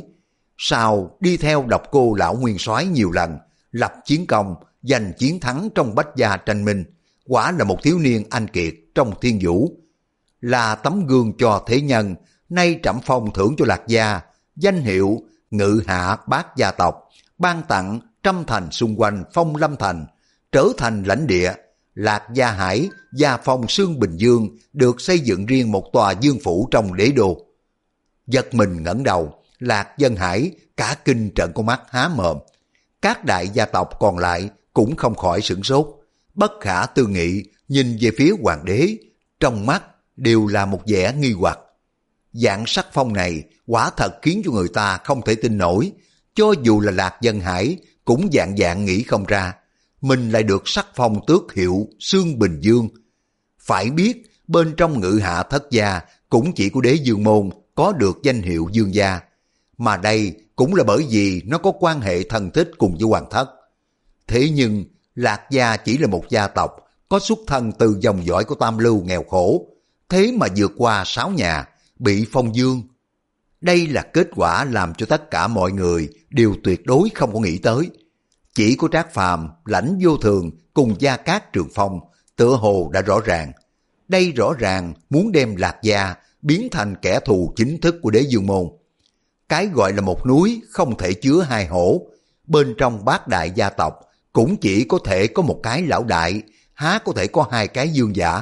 Sau đi theo độc cô lão nguyên soái nhiều lần, lập chiến công, giành chiến thắng trong bách gia tranh minh, quả là một thiếu niên anh kiệt trong thiên vũ, là tấm gương cho thế nhân. Nay trẫm phong thưởng cho Lạc gia danh hiệu ngự hạ bát gia tộc, ban tặng trăm thành xung quanh Phong Lâm thành, trở thành lãnh địa. Lạc Gia Hải, gia phong Sương Bình Dương được xây dựng riêng một tòa dương phủ trong đế đô. Giật mình ngẩng đầu, Lạc Dân Hải cả kinh trợn con mắt há mồm. Các đại gia tộc còn lại cũng không khỏi sửng sốt, bất khả tư nghị nhìn về phía hoàng đế, trong mắt đều là một vẻ nghi hoặc. Dạng sắc phong này quả thật khiến cho người ta không thể tin nổi, cho dù là Lạc Dân Hải cũng dạng dạng nghĩ không ra, mình lại được sắc phong tước hiệu Sương Bình Dương. Phải biết bên trong ngự hạ thất gia cũng chỉ của đế dương môn có được danh hiệu dương gia, mà đây cũng là bởi vì nó có quan hệ thân thích cùng với hoàng thất. Thế nhưng Lạc gia chỉ là một gia tộc có xuất thân từ dòng dõi của tam lưu nghèo khổ, thế mà vượt qua sáu nhà, bị phong dương. Đây là kết quả làm cho tất cả mọi người đều tuyệt đối không có nghĩ tới. Chỉ có Trác Phàm, Lãnh Vô Thường cùng Gia Cát Trường Phong tựa hồ đã rõ ràng. Đây rõ ràng muốn đem Lạc gia biến thành kẻ thù chính thức của đế dương môn. Cái gọi là một núi không thể chứa hai hổ, bên trong bát đại gia tộc cũng chỉ có thể có một cái lão đại, há có thể có hai cái dương giả.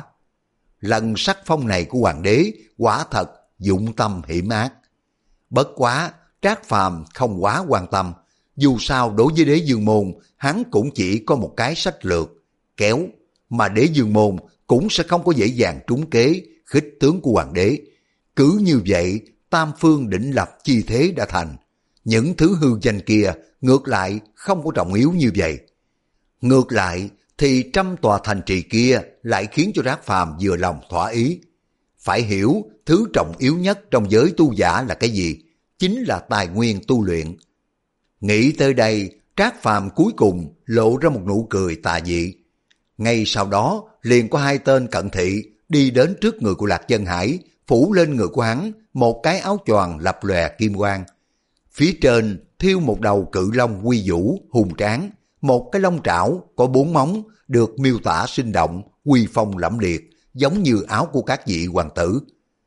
Lần sắc phong này của hoàng đế quả thật dụng tâm hiểm ác. Bất quá Trác Phàm không quá quan tâm, dù sao đối với đế dương môn hắn cũng chỉ có một cái sách lược kéo, mà đế dương môn cũng sẽ không có dễ dàng trúng kế khích tướng của hoàng đế. Cứ như vậy tam phương đỉnh lập chi thế đã thành, những thứ hư danh kia ngược lại không có trọng yếu như vậy. Ngược lại thì trăm tòa thành trì kia lại khiến cho Trác Phàm vừa lòng thỏa ý. Phải hiểu thứ trọng yếu nhất trong giới tu giả là cái gì? Chính là tài nguyên tu luyện. Nghĩ tới đây, Trác Phàm cuối cùng lộ ra một nụ cười tà dị. Ngay sau đó liền có hai tên cận thị đi đến trước người của Lạc Dân Hải, phủ lên người của hắn một cái áo choàng lập lòe kim quang. Phía trên thiêu một đầu cự long uy vũ hùng tráng, một cái long trảo có bốn móng được miêu tả sinh động, uy phong lẫm liệt, giống như áo của các vị hoàng tử.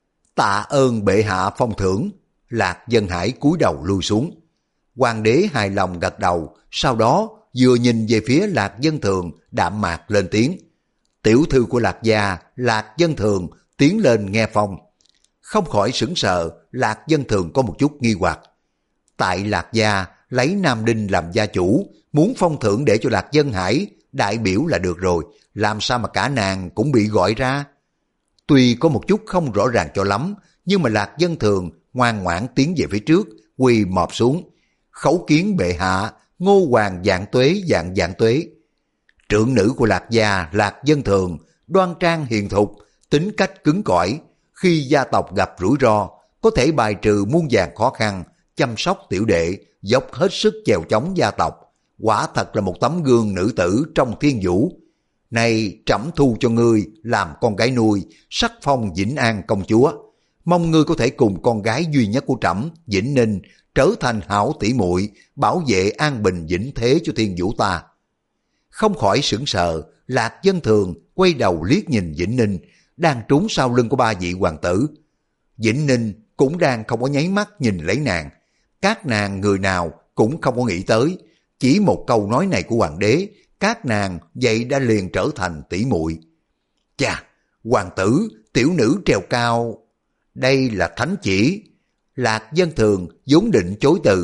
Tạ ơn bệ hạ phong thưởng. Lạc Dân Hải cúi đầu lui xuống. Hoàng đế hài lòng gật đầu, sau đó vừa nhìn về phía Lạc Dân Thường đạm mạc lên tiếng: tiểu thư của Lạc gia, Lạc Dân Thường tiến lên nghe phong. Không khỏi sững sờ, Lạc Dân Thường có một chút nghi hoặc. Tại Lạc gia lấy Nam Đinh làm gia chủ, muốn phong thưởng để cho Lạc Dân Hải đại biểu là được rồi, làm sao mà cả nàng cũng bị gọi ra? Tuy có một chút không rõ ràng cho lắm, nhưng mà Lạc Dân Thường ngoan ngoãn tiến về phía trước, quỳ mọp xuống. Khấu kiến bệ hạ, Ngô Hoàng vạn tuế vạn vạn tuế. Trưởng nữ của Lạc gia, Lạc Dân Thường đoan trang hiền thục, tính cách cứng cỏi, khi gia tộc gặp rủi ro có thể bài trừ muôn vàn khó khăn, chăm sóc tiểu đệ, dốc hết sức chèo chống gia tộc, quả thật là một tấm gương nữ tử trong thiên vũ. Này trẫm thu cho ngươi làm con gái nuôi, sắc phong Vĩnh An công chúa, mong ngươi có thể cùng con gái duy nhất của trẫm Vĩnh Ninh trở thành hảo tỷ muội, bảo vệ an bình vĩnh thế cho thiên vũ ta. Không khỏi sững sờ, Lạc Dân Thường quay đầu liếc nhìn Vĩnh Ninh đang trốn sau lưng của ba vị hoàng tử. Vĩnh Ninh cũng đang không có nháy mắt nhìn lấy nàng. Các nàng người nào cũng không có nghĩ tới, chỉ một câu nói này của hoàng đế, các nàng vậy đã liền trở thành tỷ muội. Chà, hoàng tử, tiểu nữ trèo cao. Đây là thánh chỉ. Lạc Dân Thường vốn định chối từ,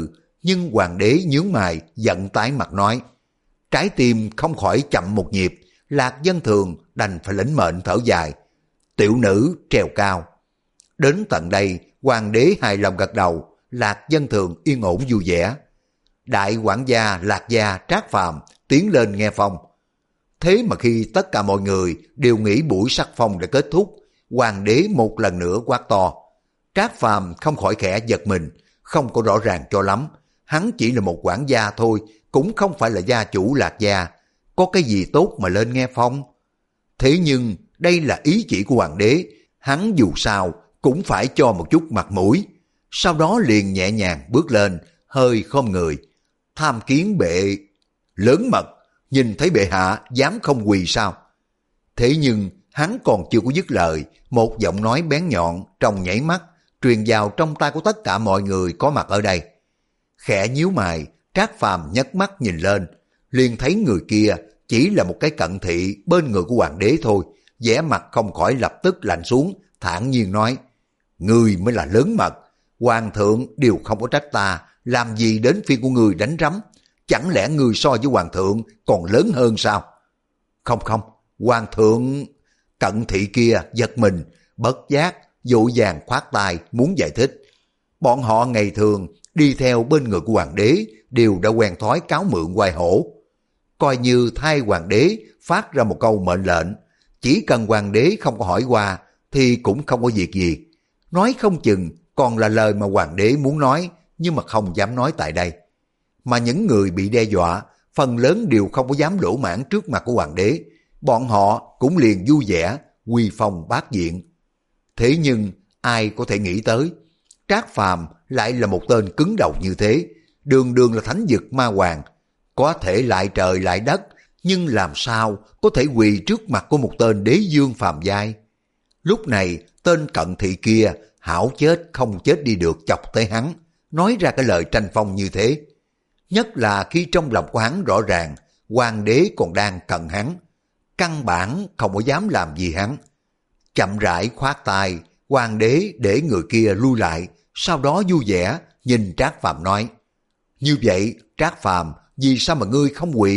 Nhưng hoàng đế nhướng mày giận tái mặt nói. Trái tim không khỏi chậm một nhịp, Lạc Dân Thường đành phải lĩnh mệnh thở dài. Tiểu nữ trèo cao. Đến tận đây, hoàng đế hài lòng gật đầu, Lạc Dân Thường yên ổn vui vẻ. Đại quản gia Lạc Gia Trác Phàm tiến lên nghe phong. Thế mà khi tất cả mọi người đều nghĩ buổi sắc phong đã kết thúc, hoàng đế một lần nữa quát to. Trác Phàm không khỏi khẽ giật mình, không có rõ ràng cho lắm. Hắn chỉ là một quản gia thôi, cũng không phải là gia chủ Lạc Gia. Có cái gì tốt mà lên nghe phong? Thế nhưng đây là ý chỉ của hoàng đế, hắn dù sao cũng phải cho một chút mặt mũi. Sau đó liền nhẹ nhàng bước lên, hơi khom người. Tham kiến bệ lớn mật, nhìn thấy bệ hạ dám không quỳ sao? Thế nhưng hắn còn chưa có dứt lời, một giọng nói bén nhọn trong nhảy mắt truyền vào trong tai của tất cả mọi người có mặt ở đây. Khẽ nhíu mày, Trác Phàm nhấc mắt nhìn lên, liền thấy người kia chỉ là một cái cận thị bên người của hoàng đế thôi, vẻ mặt không khỏi lập tức lạnh xuống, thản nhiên nói: Người mới là lớn mật, hoàng thượng đều không có trách ta, làm gì đến phiên của người đánh rắm? Chẳng lẽ người so với hoàng thượng còn lớn hơn sao? Không không, hoàng thượng... Cận thị kia giật mình, bất giác, vội vàng khoát tay muốn giải thích. Bọn họ ngày thường đi theo bên người của hoàng đế đều đã quen thói cáo mượn oai hổ. Coi như thay hoàng đế phát ra một câu mệnh lệnh, chỉ cần hoàng đế không có hỏi qua thì cũng không có việc gì. Nói không chừng còn là lời mà hoàng đế muốn nói nhưng mà không dám nói tại đây. Mà những người bị đe dọa phần lớn đều không có dám lỗ mãn trước mặt của hoàng đế, bọn họ cũng liền vui vẻ quy phong bát diện. Thế nhưng ai có thể nghĩ tới Trác Phàm lại là một tên cứng đầu như thế, đường đường là thánh vực ma hoàng, có thể lại trời lại đất, nhưng làm sao có thể quỳ trước mặt của một tên đế dương phàm giai? Lúc này tên cận thị kia hảo chết không chết đi được chọc tới hắn, nói ra cái lời tranh phong như thế. Nhất là khi trong lòng của hắn rõ ràng hoàng đế còn đang cần hắn, căn bản không có dám làm gì hắn. Chậm rãi khoát tay, hoàng đế để người kia lui lại, sau đó vui vẻ nhìn Trác Phàm nói: Như vậy Trác Phàm, vì sao mà ngươi không quỳ?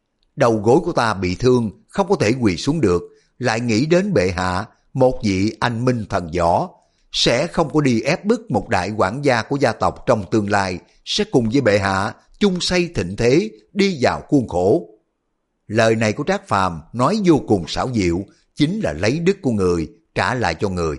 Đầu gối của ta bị thương, không có thể quỳ xuống được, lại nghĩ đến bệ hạ, một vị anh minh thần võ, sẽ không có đi ép bức một đại quản gia của gia tộc trong tương lai sẽ cùng với bệ hạ chung xây thịnh thế, đi vào khuôn khổ. Lời này của Trác Phàm nói vô cùng xảo diệu, chính là lấy đức của người trả lại cho người.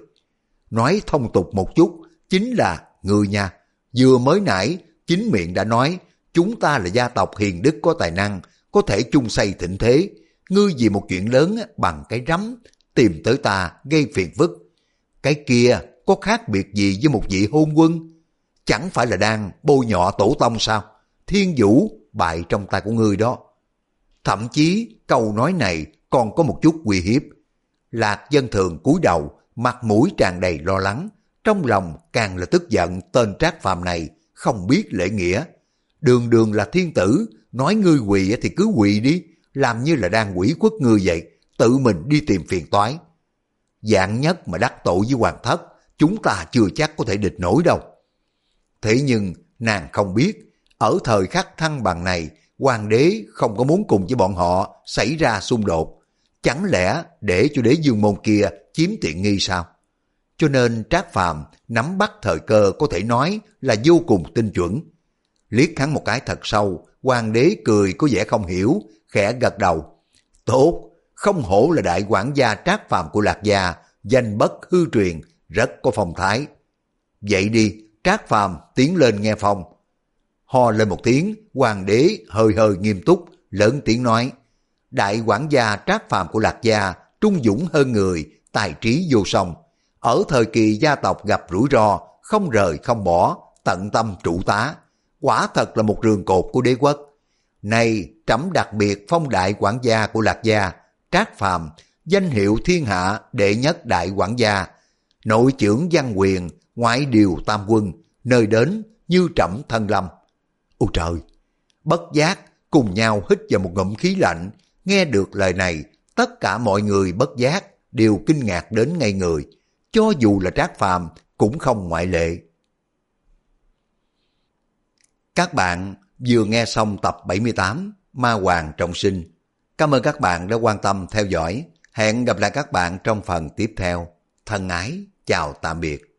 Nói thông tục một chút, chính là người nha, vừa mới nãy chính miệng đã nói chúng ta là gia tộc hiền đức có tài năng, có thể chung xây thịnh thế. Ngươi vì một chuyện lớn bằng cái rắm tìm tới ta gây phiền phức, cái kia có khác biệt gì với một vị hôn quân? Chẳng phải là đang bôi nhọ tổ tông sao? Thiên vũ bại trong tay của ngươi đó. Thậm chí câu nói này còn có một chút uy hiếp. Lạc Dân Thường cúi đầu, mặt mũi tràn đầy lo lắng, trong lòng càng là tức giận tên Trác Phàm này không biết lễ nghĩa. Đường đường là thiên tử, nói ngươi quỳ thì cứ quỳ đi, làm như là đang quỷ khuất ngươi vậy, tự mình đi tìm phiền toái. Dạng nhất mà đắc tội với hoàng thất, chúng ta chưa chắc có thể địch nổi đâu. Thế nhưng nàng không biết, ở thời khắc thăng bằng này, hoàng đế không có muốn cùng với bọn họ xảy ra xung đột. Chẳng lẽ để cho đế dương môn kia chiếm tiện nghi sao? Cho nên Trác Phàm nắm bắt thời cơ có thể nói là vô cùng tinh chuẩn. Liếc hắn một cái thật sâu, hoàng đế cười có vẻ không hiểu, khẽ gật đầu. Tốt, không hổ là đại quản gia Trác Phàm của Lạc Gia, danh bất hư truyền, rất có phong thái. Vậy đi, Trác Phàm tiến lên nghe phong. Ho lên một tiếng, hoàng đế hơi hơi nghiêm túc, lớn tiếng nói: Đại quản gia Trác Phàm của Lạc Gia, trung dũng hơn người, tài trí vô song. Ở thời kỳ gia tộc gặp rủi ro, không rời không bỏ, tận tâm trụ tá. Quả thật là một rường cột của đế quốc. Này, trẫm đặc biệt phong đại quản gia của Lạc Gia, Trác Phàm, danh hiệu thiên hạ đệ nhất đại quản gia, nội trưởng văn quyền, ngoại điều tam quân, nơi đến như trẫm thân lâm. Ôi trời! Bất giác cùng nhau hít vào một ngụm khí lạnh. Nghe được lời này, tất cả mọi người bất giác đều kinh ngạc đến ngây người, cho dù là Trác Phàm cũng không ngoại lệ. Các bạn vừa nghe xong tập bảy mươi tám Ma Hoàng Trọng Sinh. Cảm ơn các bạn đã quan tâm theo dõi. Hẹn gặp lại các bạn trong phần tiếp theo. Thân ái, chào tạm biệt.